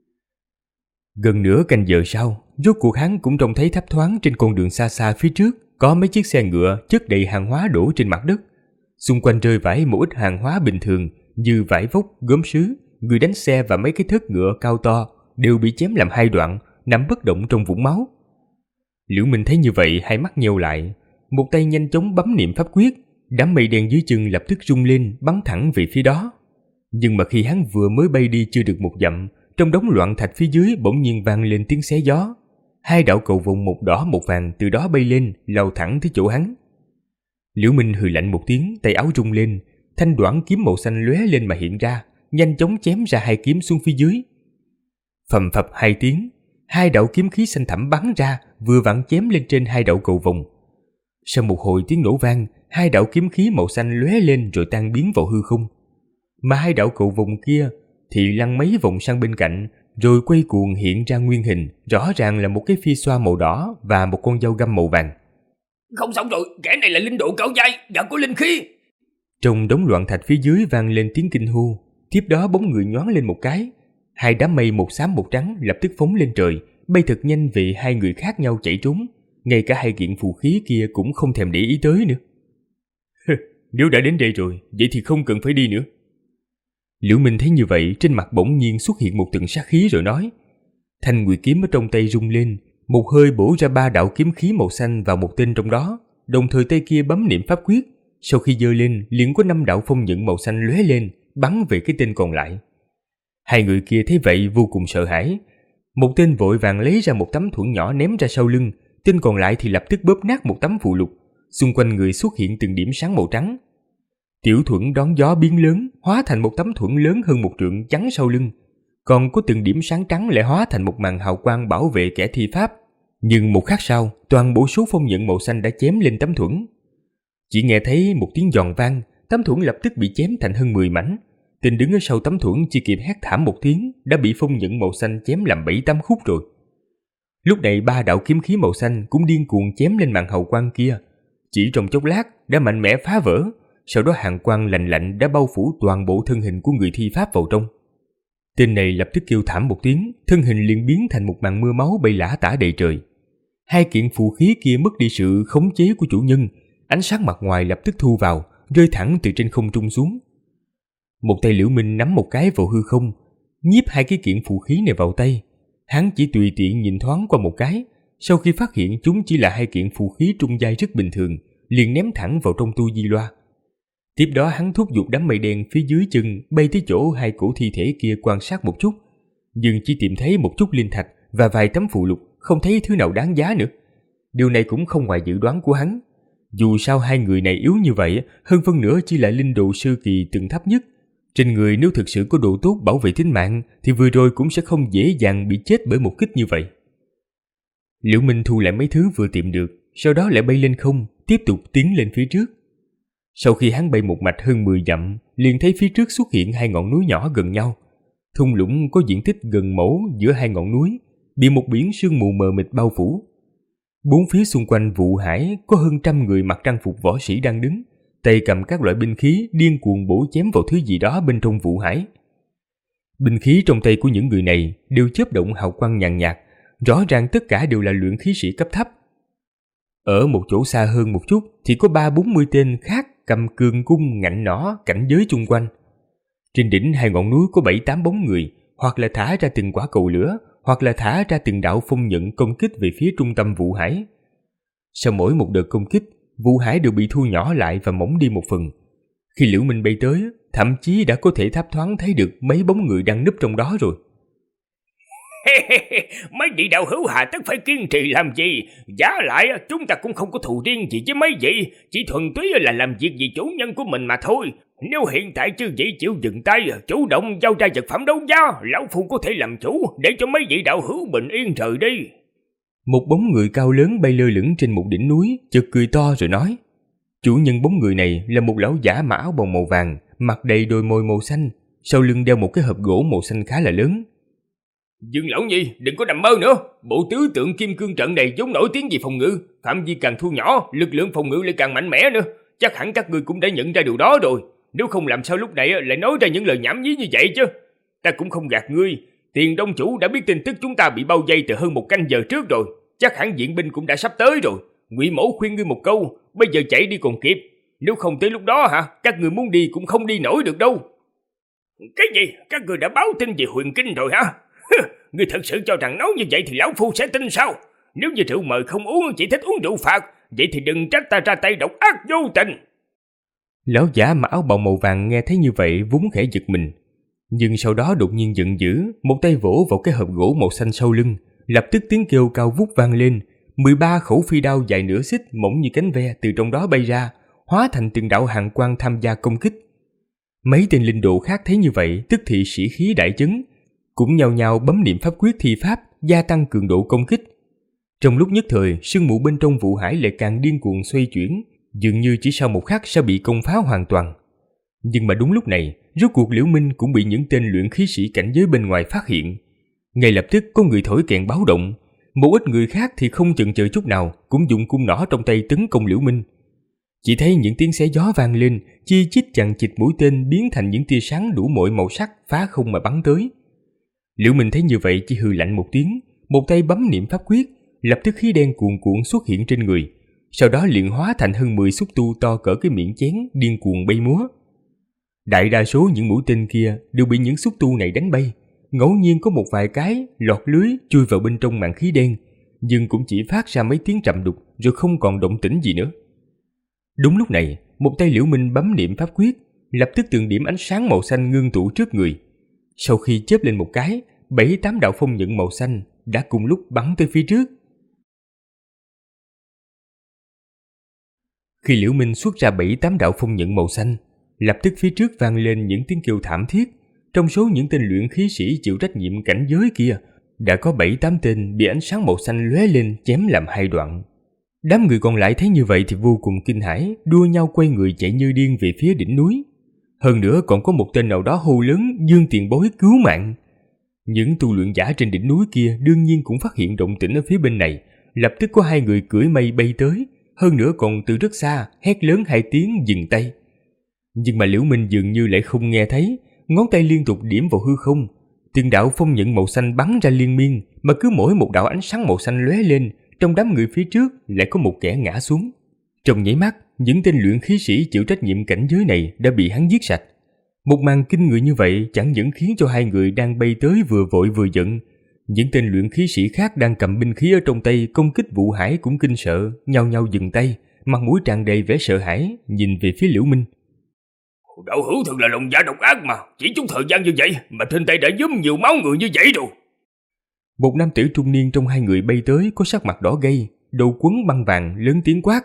Gần nửa canh giờ sau, rốt cuộc hắn cũng trông thấy thấp thoáng trên con đường xa xa phía trước có mấy chiếc xe ngựa chất đầy hàng hóa đổ trên mặt đất. Xung quanh rơi vãi một ít hàng hóa bình thường như vải vóc, gốm sứ, người đánh xe và mấy cái thớt ngựa cao to đều bị chém làm hai đoạn, nằm bất động trong vũng máu. Liễu Minh thấy như vậy, hai mắt nheo lại, một tay nhanh chóng bấm niệm pháp quyết, đám mây đen dưới chân lập tức rung lên bắn thẳng về phía đó. Nhưng mà khi hắn vừa mới bay đi chưa được một dặm, trong đống loạn thạch phía dưới bỗng nhiên vang lên tiếng xé gió. Hai đạo cầu vồng một đỏ một vàng từ đó bay lên, lao thẳng tới chỗ hắn. Liễu Minh hừ lạnh một tiếng, tay áo rung lên, thanh đoản kiếm màu xanh lóe lên mà hiện ra, nhanh chóng chém ra hai kiếm xuống phía dưới. Phầm phập hai tiếng, hai đạo kiếm khí xanh thẳm bắn ra, vừa vặn chém lên trên hai đạo cầu vồng. Sau một hồi tiếng nổ vang, hai đạo kiếm khí màu xanh lóe lên rồi tan biến vào hư không. Mà hai đạo cầu vồng kia thì lăn mấy vòng sang bên cạnh, rồi quay cuồng hiện ra nguyên hình, rõ ràng là một cái phi xoa màu đỏ và một con dao găm màu vàng. Không xong rồi, kẻ này là linh độ cao giai và có linh khí. Trong đống loạn thạch phía dưới vang lên tiếng kinh hô, tiếp đó bóng người nhoáng lên một cái, hai đám mây một xám một trắng lập tức phóng lên trời, bay thật nhanh về hai người khác nhau chạy trốn, ngay cả hai kiện phù khí kia cũng không thèm để ý tới nữa. Nếu đã đến đây rồi, vậy thì không cần phải đi nữa. Liễu Minh thấy như vậy, trên mặt bỗng nhiên xuất hiện một tầng sát khí rồi nói. Thanh nguyệt kiếm ở trong tay rung lên, một hơi bổ ra 3 đạo kiếm khí màu xanh vào một tên trong đó, đồng thời tay kia bấm niệm pháp quyết, Sau khi giơ lên, liền có 5 đạo phong nhận màu xanh lóe lên, bắn về cái tên còn lại. Hai người kia thấy vậy vô cùng sợ hãi. Một tên vội vàng lấy ra một tấm thuẫn nhỏ ném ra sau lưng, tên còn lại thì lập tức bóp nát một tấm phù lục. Xung quanh người xuất hiện từng điểm sáng màu trắng. Tiểu thuẫn đón gió biến lớn, hóa thành một tấm thuẫn lớn hơn 1 trượng chắn sau lưng. Còn có từng điểm sáng trắng lại hóa thành một màn hào quang bảo vệ kẻ thi pháp. Nhưng một khắc sau, toàn bộ số phong nhận màu xanh đã chém lên tấm thuẫn. Chỉ nghe thấy một tiếng giòn vang, tấm thuẫn lập tức bị chém thành hơn 10 mảnh. Tên đứng ở sau tấm thuẫn chỉ kịp hét thảm một tiếng, đã bị phong nhận màu xanh chém làm 7-8 khúc rồi. Lúc này 3 đạo kiếm khí màu xanh cũng điên cuồng chém lên màn hào quang kia. Chỉ trong chốc lát đã mạnh mẽ phá vỡ, sau đó hàn quang lạnh lạnh đã bao phủ toàn bộ thân hình của người thi pháp vào trong. Tên này lập tức kêu thảm một tiếng, thân hình liền biến thành một màn mưa máu bay lả tả đầy trời. Hai kiện phù khí kia mất đi sự khống chế của chủ nhân, ánh sáng mặt ngoài lập tức thu vào, rơi thẳng từ trên không trung xuống. Một tay Liễu Minh nắm một cái vào hư không, nhiếp hai cái kiện phù khí này vào tay. Hắn chỉ tùy tiện nhìn thoáng qua một cái, sau khi phát hiện chúng chỉ là hai kiện phù khí trung giai rất bình thường, liền ném thẳng vào trong tu di loa. Tiếp đó hắn thúc giục đám mây đen phía dưới chân bay tới chỗ hai cổ thi thể kia quan sát một chút, nhưng chỉ tìm thấy một chút linh thạch và vài tấm phù lục, không thấy thứ nào đáng giá nữa. Điều này cũng không ngoài dự đoán của hắn. Dù sao hai người này yếu như vậy, hơn phân nửa chỉ là linh độ sơ kỳ tầng thấp nhất. Trên người nếu thực sự có độ tốt bảo vệ tính mạng thì vừa rồi cũng sẽ không dễ dàng bị chết bởi một kích như vậy. Liễu Minh thu lại mấy thứ vừa tìm được, sau đó lại bay lên không, tiếp tục tiến lên phía trước. Sau khi hắn bay một mạch hơn 10 dặm, liền thấy phía trước xuất hiện hai ngọn núi nhỏ gần nhau. Thung lũng có diện tích gần mẫu giữa hai ngọn núi, bị một biển sương mù mờ mịt bao phủ. Bốn phía xung quanh vụ hải có hơn 100 người mặc trang phục võ sĩ đang đứng, tay cầm các loại binh khí điên cuồng bổ chém vào thứ gì đó bên trong vụ hải. Binh khí trong tay của những người này đều chớp động hào quang nhàn nhạt, rõ ràng tất cả đều là luyện khí sĩ cấp thấp. Ở một chỗ xa hơn một chút thì có 30-40 tên khác cầm cương cung ngạnh nỏ cảnh giới chung quanh. Trên đỉnh hai ngọn núi có 7-8 bóng người, hoặc là thả ra từng quả cầu lửa, hoặc là thả ra từng đạo phong nhận công kích về phía trung tâm vụ hải. Sau mỗi một đợt công kích, vụ hải đều bị thu nhỏ lại và mỏng đi một phần. Khi Liễu Minh bay tới, thậm chí đã có thể thấp thoáng thấy được mấy bóng người đang núp trong đó rồi. Mấy vị đạo hữu hà tất phải kiên trì làm gì? Giá lại chúng ta cũng không có thù riêng gì với mấy vị, chỉ thuần túy là làm việc vì chủ nhân của mình mà thôi. Nếu hiện tại chư vị chịu dừng tay, chủ động giao ra vật phẩm đấu giá, lão phu có thể làm chủ để cho mấy vị đạo hữu bình yên rời đi. Một bóng người cao lớn bay lơ lửng trên một đỉnh núi, chợt cười to rồi nói. Chủ nhân bóng người này là một lão giả mặc áo bào màu vàng, mặt đầy đôi môi màu xanh, sau lưng đeo một cái hộp gỗ màu xanh khá là lớn. Dương lão nhi, đừng có nằm mơ nữa. Bộ tứ tượng kim cương trận này vốn nổi tiếng về phòng ngự, phạm vi càng thu nhỏ, lực lượng phòng ngự lại càng mạnh mẽ nữa. Chắc hẳn các ngươi cũng đã nhận ra điều đó rồi. Nếu không làm sao lúc này lại nói ra những lời nhảm nhí như vậy chứ. Ta cũng không gạt ngươi, Tiền Đông chủ đã biết tin tức chúng ta bị bao vây từ hơn 1 canh giờ trước rồi. Chắc hẳn viện binh cũng đã sắp tới rồi. Ngụy Mẫu khuyên ngươi một câu, bây giờ chạy đi còn kịp. Nếu không tới lúc đó các người muốn đi cũng không đi nổi được đâu. Cái gì? Các người đã báo tin về Huyền Kinh rồi hả? Ngươi thật sự cho rằng nói như vậy thì lão phu sẽ tin sao? Nếu như rượu mời không uống, chỉ thích uống rượu phạt, vậy thì đừng trách ta ra tay độc ác vô tình. Lão giả mặc áo bào màu vàng nghe thấy như vậy vốn khẽ giật mình, nhưng sau đó đột nhiên giận dữ, một tay vỗ vào cái hộp gỗ màu xanh sau lưng, lập tức tiếng kêu cao vút vang lên. 13 khẩu phi đao dài nửa xích mỏng như cánh ve từ trong đó bay ra, hóa thành từng đạo hàn quang tham gia công kích. Mấy tên linh độ khác thấy như vậy tức thì sĩ khí đại chấn, cũng nhao nhao bấm niệm pháp quyết thi pháp, gia tăng cường độ công kích. Trong lúc nhất thời, sương mù bên trong vụ hải lại càng điên cuồng xoay chuyển, dường như chỉ sau một khắc sẽ bị công phá hoàn toàn. Nhưng mà đúng lúc này, rốt cuộc Liễu Minh cũng bị những tên luyện khí sĩ cảnh giới bên ngoài phát hiện. Ngay lập tức có người thổi kèn báo động, một ít người khác thì không chần chờ chút nào cũng dùng cung nỏ trong tay tấn công Liễu Minh. Chỉ thấy những tiếng xé gió vang lên, chi chít chằng chịt mũi tên biến thành những tia sáng đủ mọi màu sắc phá không mà bắn tới. Liễu Minh thấy như vậy chỉ hừ lạnh một tiếng, một tay bấm niệm pháp quyết, lập tức khí đen cuồn cuộn xuất hiện trên người, sau đó liền hóa thành hơn 10 xúc tu to cỡ cái miệng chén điên cuồng bay múa. Đại đa số những mũi tên kia đều bị những xúc tu này đánh bay, ngẫu nhiên có một vài cái lọt lưới chui vào bên trong màn khí đen, nhưng cũng chỉ phát ra mấy tiếng trầm đục rồi không còn động tĩnh gì nữa. Đúng lúc này, một tay Liễu Minh bấm niệm pháp quyết, lập tức từng điểm ánh sáng màu xanh ngưng tụ trước người. Sau khi chớp lên một cái, 7-8 đạo phong nhận màu xanh đã cùng lúc bắn tới phía trước. Khi Liễu Minh xuất ra 7-8 đạo phong nhận màu xanh, lập tức phía trước vang lên những tiếng kêu thảm thiết. Trong số những tên luyện khí sĩ chịu trách nhiệm cảnh giới kia, đã có 7-8 tên bị ánh sáng màu xanh lóe lên chém làm hai đoạn. Đám người còn lại thấy như vậy thì vô cùng kinh hãi, đua nhau quay người chạy như điên về phía đỉnh núi. Hơn nữa còn có một tên nào đó hô lớn dương tiền bối cứu mạng. Những tu luyện giả trên đỉnh núi kia đương nhiên cũng phát hiện động tĩnh ở phía bên này, lập tức có 2 người cưỡi mây bay tới, hơn nữa còn từ rất xa hét lớn 2 tiếng dừng tay. Nhưng mà Liễu Minh dường như lại không nghe thấy, ngón tay liên tục điểm vào hư không, từng đạo phong nhận màu xanh bắn ra liên miên, mà cứ mỗi một đạo ánh sáng màu xanh lóe lên, trong đám người phía trước lại có một kẻ ngã xuống. Trong nháy mắt, những tên luyện khí sĩ chịu trách nhiệm cảnh giới này đã bị hắn giết sạch. Một màn kinh người như vậy chẳng những khiến cho 2 người đang bay tới vừa vội vừa giận, những tên luyện khí sĩ khác đang cầm binh khí ở trong tay công kích Vũ Hải cũng kinh sợ, nhao nhao dừng tay, mặt mũi tràn đầy vẻ sợ hãi, nhìn về phía Liễu Minh. Đạo hữu thật là lòng dạ độc ác mà, chỉ chút thời gian như vậy mà trên tay đã nhuốm nhiều máu người như vậy rồi. Một nam tử trung niên trong 2 người bay tới có sắc mặt đỏ gay, đầu quấn băng vàng, lớn tiếng quát.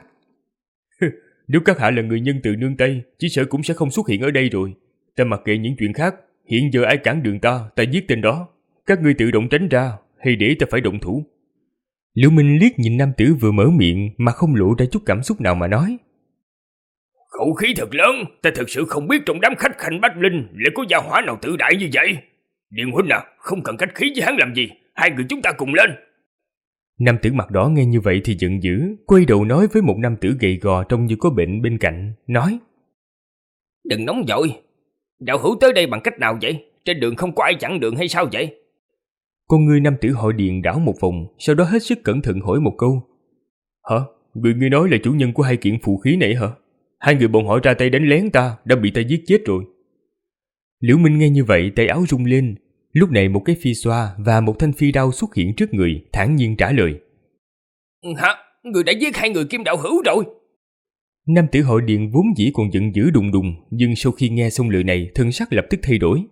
Nếu các hạ là người nhân từ nương Tây, chỉ sợ cũng sẽ không xuất hiện ở đây rồi. Ta mặc kệ những chuyện khác, hiện giờ ai cản đường ta giết tên đó. Các ngươi tự động tránh ra, hay để ta phải động thủ? Liễu Minh liếc nhìn nam tử vừa mở miệng mà không lộ ra chút cảm xúc nào mà nói. Khẩu khí thật lớn, ta thật sự không biết trong đám khách khanh Bách Linh lại có gia hỏa nào tự đại như vậy. Điền huynh à, không cần khách khí với hắn làm gì, 2 người chúng ta cùng lên. Nam tử mặt đỏ nghe như vậy thì giận dữ, quay đầu nói với một nam tử gầy gò trông như có bệnh bên cạnh, nói. Đừng nóng vội, đạo hữu tới đây bằng cách nào vậy? Trên đường không có ai chặn đường hay sao vậy? Con người nam tử họ Điền đảo một vòng, sau đó hết sức cẩn thận hỏi một câu. Hả? Người nói là chủ nhân của 2 kiện phù khí này hả? 2 người bọn họ ra tay đánh lén ta, đã bị ta giết chết rồi. Liễu Minh nghe như vậy tay áo rung lên. Lúc này một cái phi xoa và một thanh phi đao xuất hiện trước người, thản nhiên trả lời. Hả? Người đã giết 2 người Kim đạo hữu rồi? Nam tử họ Điền vốn dĩ còn giận dữ đùng đùng, nhưng sau khi nghe xong lời này, thân sắc lập tức thay đổi.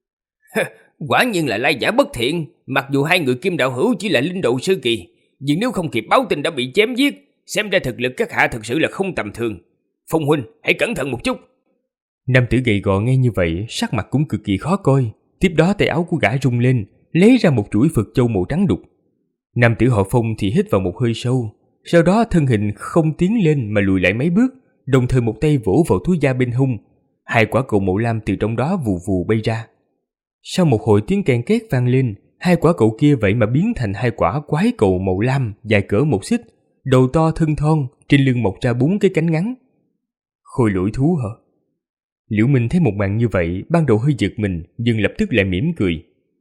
Quả nhiên là lai giả bất thiện, mặc dù 2 người Kim đạo hữu chỉ là linh độ sơ kỳ, nhưng nếu không kịp báo tin đã bị chém giết, xem ra thực lực các hạ thật sự là không tầm thường. Phong huynh, hãy cẩn thận một chút. Nam tử gầy gò nghe như vậy, sắc mặt cũng cực kỳ khó coi. Tiếp đó tay áo của gã rung lên, lấy ra một chuỗi Phật châu màu trắng đục. Nam tử họ Phong thì hít vào một hơi sâu, sau đó thân hình không tiến lên mà lùi lại mấy bước, đồng thời một tay vỗ vào túi da bên hông. 2 quả cầu màu lam từ trong đó vù vù bay ra. Sau một hồi tiếng keng két vang lên, 2 quả cầu kia vậy mà biến thành 2 quả quái cầu màu lam dài cỡ 1 xích, đầu to thân thon, trên lưng mọc ra 4 cái cánh ngắn. Khôi lỗi thú hả? Liễu Minh thấy một màn như vậy, ban đầu hơi giật mình, nhưng lập tức lại mỉm cười.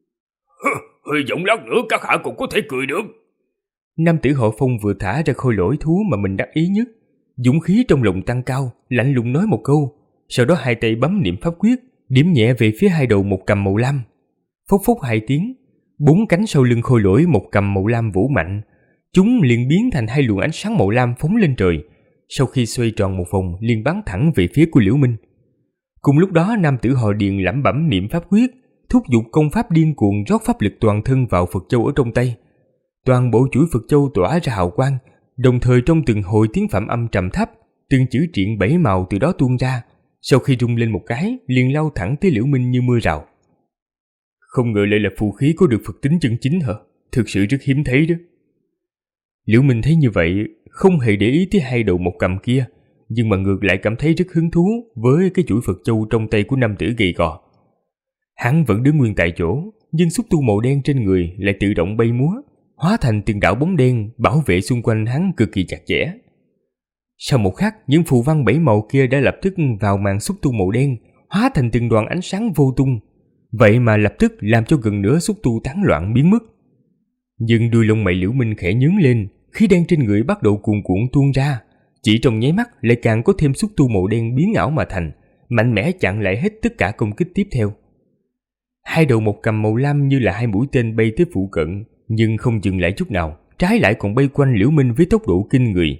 Hy vọng lát nữa các hạ cũng có thể cười được. Nam tử họ Phong vừa thả ra khôi lỗi thú mà mình đắc ý nhất, dũng khí trong lòng tăng cao, lạnh lùng nói một câu, sau đó 2 tay bấm niệm pháp quyết, điểm nhẹ về phía 2 đầu một cầm màu lam. Phốc phốc 2 tiếng, 4 cánh sau lưng khôi lỗi một cầm màu lam vỗ mạnh, chúng liền biến thành 2 luồng ánh sáng màu lam phóng lên trời. Sau khi xoay tròn một vòng, liền bắn thẳng về phía của Liễu Minh. Cùng lúc đó, nam tử họ Điền lẩm bẩm niệm pháp quyết, thúc giục công pháp điên cuồng rót pháp lực toàn thân vào Phật châu ở trong tay. Toàn bộ chuỗi Phật châu tỏa ra hào quang, đồng thời trong từng hồi tiếng phạm âm trầm thấp, từng chữ triện 7 màu từ đó tuôn ra. Sau khi rung lên một cái, liền lao thẳng tới Liễu Minh như mưa rào. Không ngờ lại là phù khí có được Phật tính chân chính hả? Thực sự rất hiếm thấy đó. Liễu Minh thấy như vậy, không hề để ý tới 2 đầu một cầm kia, nhưng mà ngược lại cảm thấy rất hứng thú với cái chuỗi Phật châu trong tay của nam tử gầy gò. Hắn vẫn đứng nguyên tại chỗ, nhưng xúc tu màu đen trên người lại tự động bay múa, hóa thành từng đạo bóng đen bảo vệ xung quanh hắn cực kỳ chặt chẽ. Sau một khắc, những phù văn 7 màu kia đã lập tức vào màn xúc tu màu đen, hóa thành từng đoàn ánh sáng vô tung. Vậy mà lập tức làm cho gần nửa xúc tu tán loạn biến mất. Nhưng đuôi lông mày Liễu Minh khẽ nhướng lên, khí đen trên người bắt đầu cuồn cuộn tuôn ra. Chỉ trong nháy mắt lại càng có thêm xúc tu màu đen biến ảo mà thành, mạnh mẽ chặn lại hết tất cả công kích tiếp theo. 2 đầu một cầm màu lam như là 2 mũi tên bay tới phụ cận, nhưng không dừng lại chút nào, trái lại còn bay quanh Liễu Minh với tốc độ kinh người.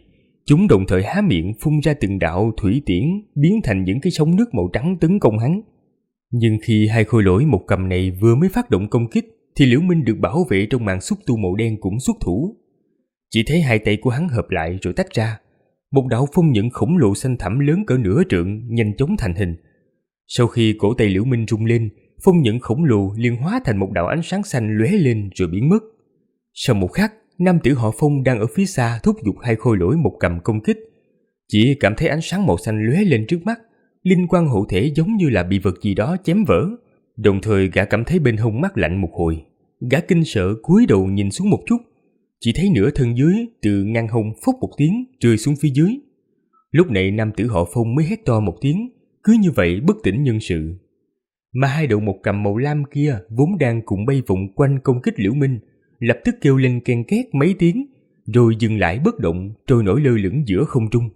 Chúng đồng thời há miệng phun ra từng đạo thủy tiễn biến thành những cái sóng nước màu trắng tấn công hắn. Nhưng khi hai khôi lỗi một cầm này vừa mới phát động công kích thì Liễu Minh được bảo vệ trong màn xúc tu màu đen cũng xuất thủ. Chỉ thấy hai tay của hắn hợp lại rồi tách ra. Một đạo phong nhận khổng lồ xanh thẳm lớn cỡ nửa trượng nhanh chóng thành hình. Sau khi cổ tay Liễu Minh rung lên, phong nhận khổng lồ liền hóa thành một đạo ánh sáng xanh lóe lên rồi biến mất. Sau một khắc, nam tử họ Phong đang ở phía xa thúc giục hai khôi lỗi một cầm công kích. Chỉ cảm thấy ánh sáng màu xanh lóe lên trước mắt, linh quang hộ thể giống như là bị vật gì đó chém vỡ. Đồng thời gã cảm thấy bên hông mát lạnh một hồi. Gã kinh sợ cúi đầu nhìn xuống một chút, chỉ thấy nửa thân dưới từ ngang hông phốc một tiếng rơi xuống phía dưới. Lúc này nam tử họ Phong mới hét to một tiếng, cứ như vậy bất tỉnh nhân sự. Mà hai đầu một cầm màu lam kia vốn đang cùng bay vòng quanh công kích Liễu Minh, lập tức kêu lên ken két mấy tiếng, rồi dừng lại bất động, trôi nổi lơ lửng giữa không trung.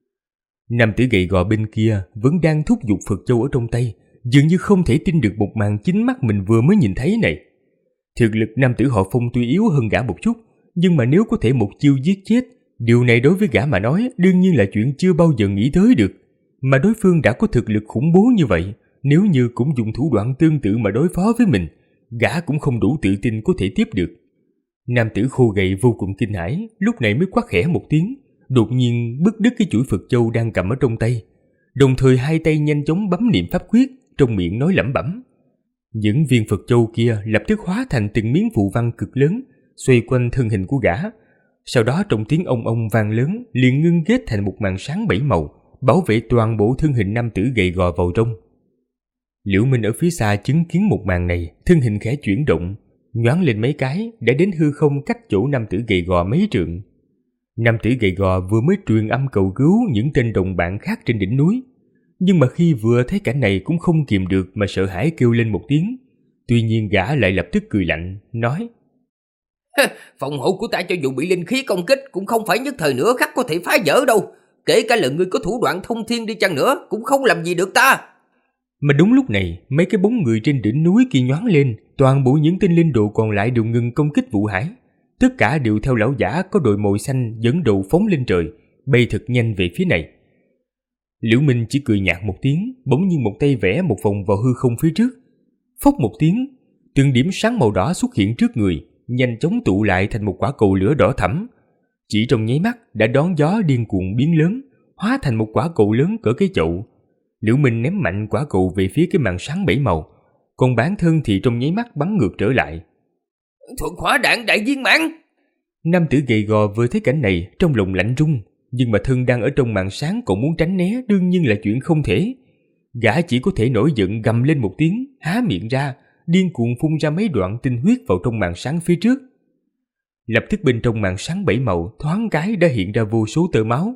Nam tử gầy gò bên kia vẫn đang thúc giục Phật Châu ở trong tay, dường như không thể tin được một màn chính mắt mình vừa mới nhìn thấy này. Thực lực nam tử họ Phong tuy yếu hơn gã một chút, nhưng mà nếu có thể một chiêu giết chết, điều này đối với gã mà nói đương nhiên là chuyện chưa bao giờ nghĩ tới được. Mà đối phương đã có thực lực khủng bố như vậy, nếu như cũng dùng thủ đoạn tương tự mà đối phó với mình, gã cũng không đủ tự tin có thể tiếp được. Nam tử khô gầy vô cùng kinh hãi, lúc này mới quát khẽ một tiếng, đột nhiên bứt đứt cái chuỗi Phật Châu đang cầm ở trong tay. Đồng thời hai tay nhanh chóng bấm niệm pháp quyết, trong miệng nói lẩm bẩm. Những viên Phật Châu kia lập tức hóa thành từng miếng phù văn cực lớn, xoay quanh thân hình của gã. Sau đó trong tiếng ông ông vang lớn, liền ngưng kết thành một màn sáng bảy màu, bảo vệ toàn bộ thân hình nam tử gầy gò vào trong. Liễu Minh ở phía xa chứng kiến một màn này, thân hình khẽ chuyển động, nhoáng lên mấy cái đã đến hư không cách chỗ nam tử gầy gò mấy trượng. Nam tử gầy gò vừa mới truyền âm cầu cứu những tên đồng bạn khác trên đỉnh núi, nhưng mà khi vừa thấy cảnh này cũng không kìm được mà sợ hãi kêu lên một tiếng. Tuy nhiên gã lại lập tức cười lạnh, nói: Phòng hộ của ta cho dù bị linh khí công kích cũng không phải nhất thời nửa khắc có thể phá vỡ đâu. Kể cả là ngươi có thủ đoạn thông thiên đi chăng nữa cũng không làm gì được ta. Mà đúng lúc này, mấy cái bóng người trên đỉnh núi kia nhoáng lên, toàn bộ những tên linh đồ còn lại đều ngừng công kích Vũ Hải. Tất cả đều theo lão giả có đội mồi xanh dẫn đầu phóng lên trời, bay thật nhanh về phía này. Liễu Minh chỉ cười nhạt một tiếng, bỗng nhiên một tay vẽ một vòng vào hư không phía trước. Phốc một tiếng, từng điểm sáng màu đỏ xuất hiện trước người, nhanh chóng tụ lại thành một quả cầu lửa đỏ thẫm. Chỉ trong nháy mắt đã đón gió điên cuồng biến lớn, hóa thành một quả cầu lớn cỡ cái chậu. Liễu Minh ném mạnh quả cầu về phía cái màn sáng bảy màu, còn bản thân thì trong nháy mắt bắn ngược trở lại. Thuận hỏa đạn đại viên mãn. Nam tử gầy gò vừa thấy cảnh này trong lòng lạnh run, nhưng mà thân đang ở trong màn sáng còn muốn tránh né đương nhiên là chuyện không thể. Gã chỉ có thể nổi giận gầm lên một tiếng, há miệng ra, điên cuồng phun ra mấy đoạn tinh huyết vào trong màn sáng phía trước. Lập tức bên trong màn sáng bảy màu thoáng cái đã hiện ra vô số tơ máu.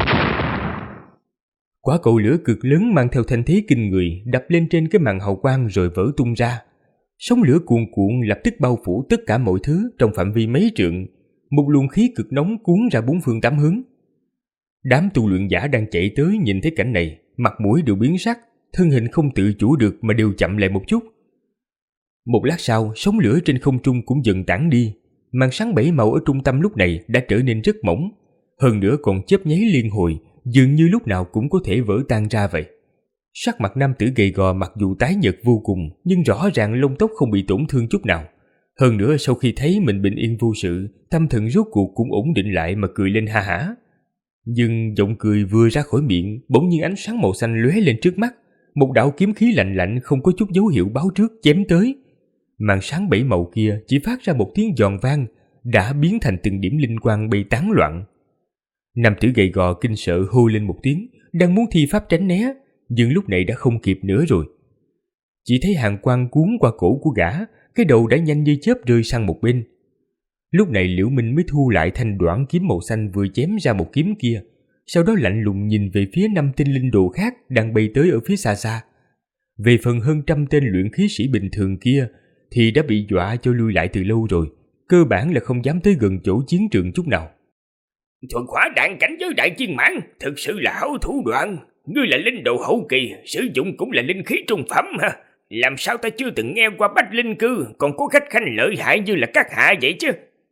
Quả cầu lửa cực lớn mang theo thanh thế kinh người đập lên trên cái màn hào quang rồi vỡ tung ra. Sóng lửa cuồn cuộn lập tức bao phủ tất cả mọi thứ trong phạm vi mấy trượng. Một luồng khí cực nóng cuốn ra bốn phương tám hướng. Đám tu luyện giả đang chạy tới nhìn thấy cảnh này, mặt mũi đều biến sắc, thân hình không tự chủ được mà đều chậm lại một chút. Một lát sau, sóng lửa trên không trung cũng dần tản đi. Màn sáng bảy màu ở trung tâm lúc này đã trở nên rất mỏng, hơn nữa còn chớp nháy liên hồi, dường như lúc nào cũng có thể vỡ tan ra vậy. Sắc mặt nam tử gầy gò mặc dù tái nhợt vô cùng, nhưng rõ ràng lông tóc không bị tổn thương chút nào. Hơn nữa sau khi thấy mình bình yên vô sự, tâm thần rốt cuộc cũng ổn định lại mà cười lên ha hả. Nhưng giọng cười vừa ra khỏi miệng, bỗng nhiên ánh sáng màu xanh lóe lên trước mắt, một đạo kiếm khí lạnh lạnh không có chút dấu hiệu báo trước chém tới. Màn sáng bảy màu kia chỉ phát ra một tiếng giòn vang, đã biến thành từng điểm linh quang bay tán loạn. Nam tử gầy gò kinh sợ hô lên một tiếng, đang muốn thi pháp tránh né, nhưng lúc này đã không kịp nữa rồi. Chỉ thấy hàng quang cuốn qua cổ của gã, cái đầu đã nhanh như chớp rơi sang một bên. Lúc này Liễu Minh mới thu lại thanh đoản kiếm màu xanh vừa chém ra một kiếm kia, sau đó lạnh lùng nhìn về phía 5 tên linh đồ khác đang bay tới ở phía xa xa. Về phần hơn trăm tên luyện khí sĩ bình thường kia thì đã bị dọa cho lui lại từ lâu rồi, cơ bản là không dám tới gần chỗ chiến trường chút nào. Thuần hỏa đạn cảnh giới đại viên mãn, thực sự là hảo thủ đoạn. Ngươi là linh đồ hậu kỳ, sử dụng cũng là linh khí trung phẩm ha. Làm sao ta chưa từng nghe qua bách linh cư còn có khách khanh lợi hại như là các hạ vậy chứ?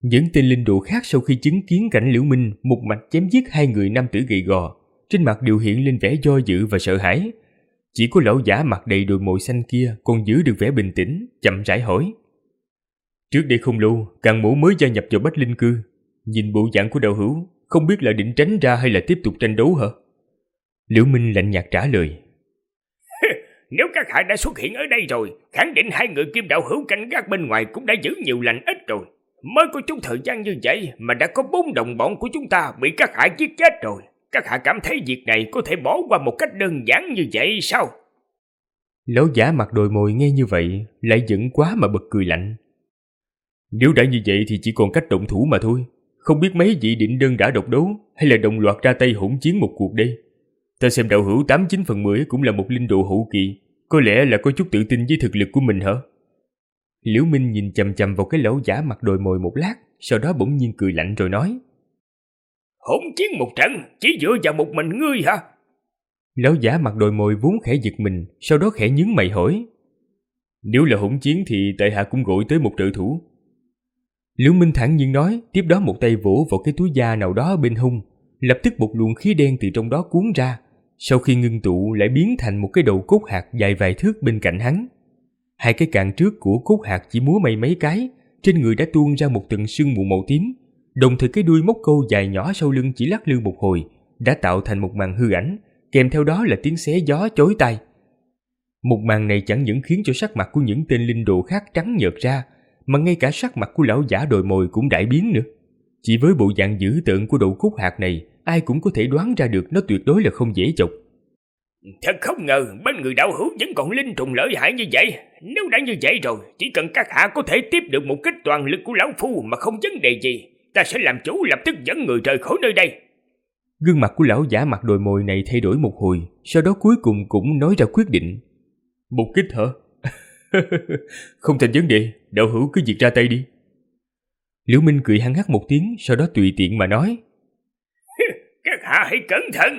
Những tên linh đồ khác sau khi chứng kiến cảnh Liễu Minh một mạch chém giết hai người nam tử gầy gò, trên mặt đều hiện lên vẻ do dự và sợ hãi. Chỉ có lão giả mặt đầy đồi mồi xanh kia còn giữ được vẻ bình tĩnh, chậm rãi hỏi. Trước đây không lâu, Càn Mỗ mới gia nhập vào Bách Linh Cư. Nhìn bộ dạng của đạo hữu, không biết là định tránh ra hay là tiếp tục tranh đấu hả? Liễu Minh lạnh nhạt trả lời. Nếu các hạ đã xuất hiện ở đây rồi, khẳng định hai người Kim đạo hữu canh gác bên ngoài cũng đã giữ nhiều lành ít rồi. Mới có chút thời gian như vậy mà đã có 4 đồng bọn của chúng ta bị các hạ giết chết rồi. Các hạ cảm thấy việc này có thể bỏ qua một cách đơn giản như vậy sao? Lão giả mặt đồi mồi nghe như vậy, lại giận quá mà bật cười lạnh. Nếu đã như vậy thì chỉ còn cách động thủ mà thôi. Không biết mấy vị định đơn đã độc đấu hay là đồng loạt ra tay hỗn chiến một cuộc đây. Ta xem đạo hữu 89/10 cũng là một linh đồ hậu kỳ, có lẽ là có chút tự tin với thực lực của mình hả? Liễu Minh nhìn chằm chằm vào cái lão giả mặt đồi mồi một lát, sau đó bỗng nhiên cười lạnh rồi nói. Hỗn chiến một trận, chỉ dựa vào một mình ngươi hả? Lão giả mặt đồi mồi vốn khẽ giật mình, sau đó khẽ nhướng mày hỏi. Nếu là hỗn chiến thì tại hạ cũng gọi tới một trợ thủ. Liễu Minh thản nhiên nói, tiếp đó một tay vỗ vào cái túi da nào đó bên hông, lập tức một luồng khí đen từ trong đó cuốn ra, sau khi ngưng tụ lại biến thành một cái đầu cốt hạt dài vài thước bên cạnh hắn. Hai cái càng trước của cốt hạt chỉ múa may mấy cái, trên người đã tuôn ra một tầng sương mù màu tím, đồng thời cái đuôi móc câu dài nhỏ sau lưng chỉ lắc lư một hồi, đã tạo thành một màn hư ảnh, kèm theo đó là tiếng xé gió chói tai. Một màn này chẳng những khiến cho sắc mặt của những tên linh đồ khác trắng nhợt ra, mà ngay cả sắc mặt của lão giả đồi mồi cũng đại biến nữa. Chỉ với bộ dạng dữ tợn của đầu cốt hạt này, ai cũng có thể đoán ra được nó tuyệt đối là không dễ chọc. Thật không ngờ bên người đạo hữu vẫn còn linh trùng lợi hại như vậy. Nếu đã như vậy rồi, chỉ cần các hạ có thể tiếp được một kích toàn lực của lão phu mà không vấn đề gì, ta sẽ làm chủ lập tức dẫn người rời khỏi nơi đây. Gương mặt của lão giả mặt đồi mồi này thay đổi một hồi, sau đó cuối cùng cũng nói ra quyết định. Một kích hả? Không thành vấn đề, đạo hữu cứ việc ra tay đi. Liễu Minh cười hăng hắc một tiếng, sau đó tùy tiện mà nói. Các hạ hãy cẩn thận.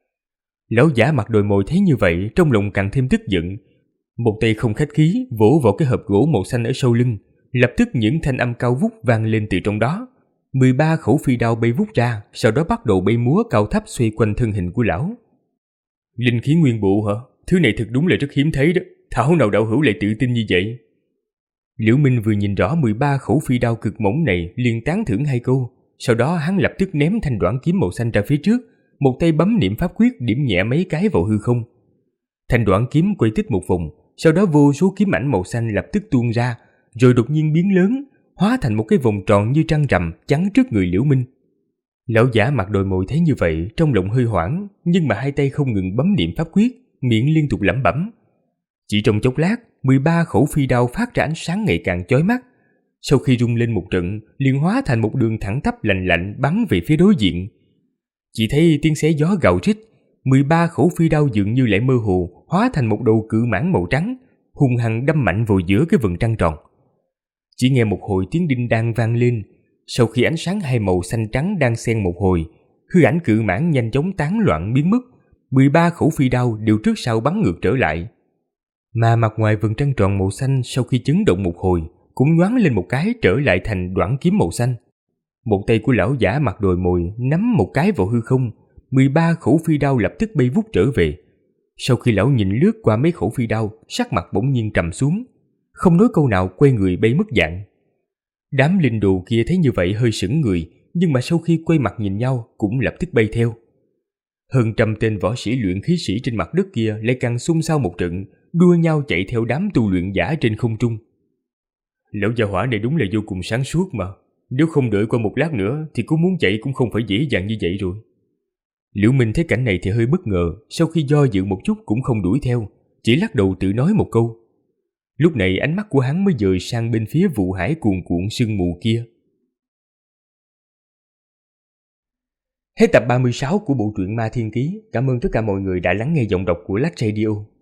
Lão giả mặt đồi mồi thấy như vậy, trong lòng càng thêm tức giận. Một tay không khách khí vỗ vào cái hộp gỗ màu xanh ở sau lưng, lập tức những thanh âm cao vút vang lên từ trong đó. 13 khẩu phi đao bay vút ra, sau đó bắt đầu bay múa cao thấp xoay quanh thân hình của lão. Linh khí nguyên bộ hả? Thứ này thật đúng là rất hiếm thấy đó. Thảo nào đạo hữu lại tự tin như vậy? Liễu Minh vừa nhìn rõ 13 khẩu phi đao cực mỏng này liền tán thưởng hai câu, sau đó hắn lập tức ném thanh đoản kiếm màu xanh ra phía trước, một tay bấm niệm pháp quyết điểm nhẹ mấy cái vào hư không. Thanh đoản kiếm quay tích một vòng, sau đó vô số kiếm ảnh màu xanh lập tức tuôn ra, rồi đột nhiên biến lớn, hóa thành một cái vòng tròn như trăng rằm chắn trước người Liễu Minh. Lão giả mặt đồi mồi thấy như vậy, trong lòng hơi hoảng, nhưng mà hai tay không ngừng bấm niệm pháp quyết, miệng liên tục lẩm bẩm. Chỉ trong chốc lát, 13 khẩu phi đao phát ra ánh sáng ngày càng chói mắt. Sau khi rung lên một trận, liền hóa thành một đường thẳng tắp lạnh lạnh bắn về phía đối diện. Chỉ thấy tiếng xé gió gào rít, 13 khẩu phi đao dường như lại mơ hồ, hóa thành một đầu cự mãng màu trắng, hung hăng đâm mạnh vào giữa cái vầng trăng tròn. Chỉ nghe một hồi tiếng đinh đang vang lên, sau khi ánh sáng hai màu xanh trắng đang xen một hồi, hư ảnh cự mãng nhanh chóng tán loạn biến mất, 13 khẩu phi đao đều trước sau bắn ngược trở lại. Mà mặt ngoài vầng trăng tròn màu xanh sau khi chấn động một hồi, cũng nhoáng lên một cái trở lại thành đoản kiếm màu xanh. Một tay của lão giả mặt đồi mồi nắm một cái vào hư không, 13 khẩu phi đao lập tức bay vút trở về. Sau khi lão nhìn lướt qua mấy khẩu phi đao, sắc mặt bỗng nhiên trầm xuống, không nói câu nào quay người bay mất dạng. Đám linh đồ kia thấy như vậy hơi sững người, nhưng mà sau khi quay mặt nhìn nhau cũng lập tức bay theo. Hơn trăm tên võ sĩ luyện khí sĩ trên mặt đất kia lại càng xung xao một trận, đua nhau chạy theo đám tu luyện giả trên không trung. Lão gia hỏa này đúng là vô cùng sáng suốt mà, nếu không đợi qua một lát nữa thì có muốn chạy cũng không phải dễ dàng như vậy rồi. Liễu Minh thấy cảnh này thì hơi bất ngờ, sau khi do dự một chút cũng không đuổi theo, chỉ lắc đầu tự nói một câu. Lúc này ánh mắt của hắn mới dời sang bên phía vụ hải cuồn cuộn sương mù kia. Hết tập 36 của bộ truyện Ma Thiên Ký. Cảm ơn tất cả mọi người đã lắng nghe giọng đọc của Lách Radio.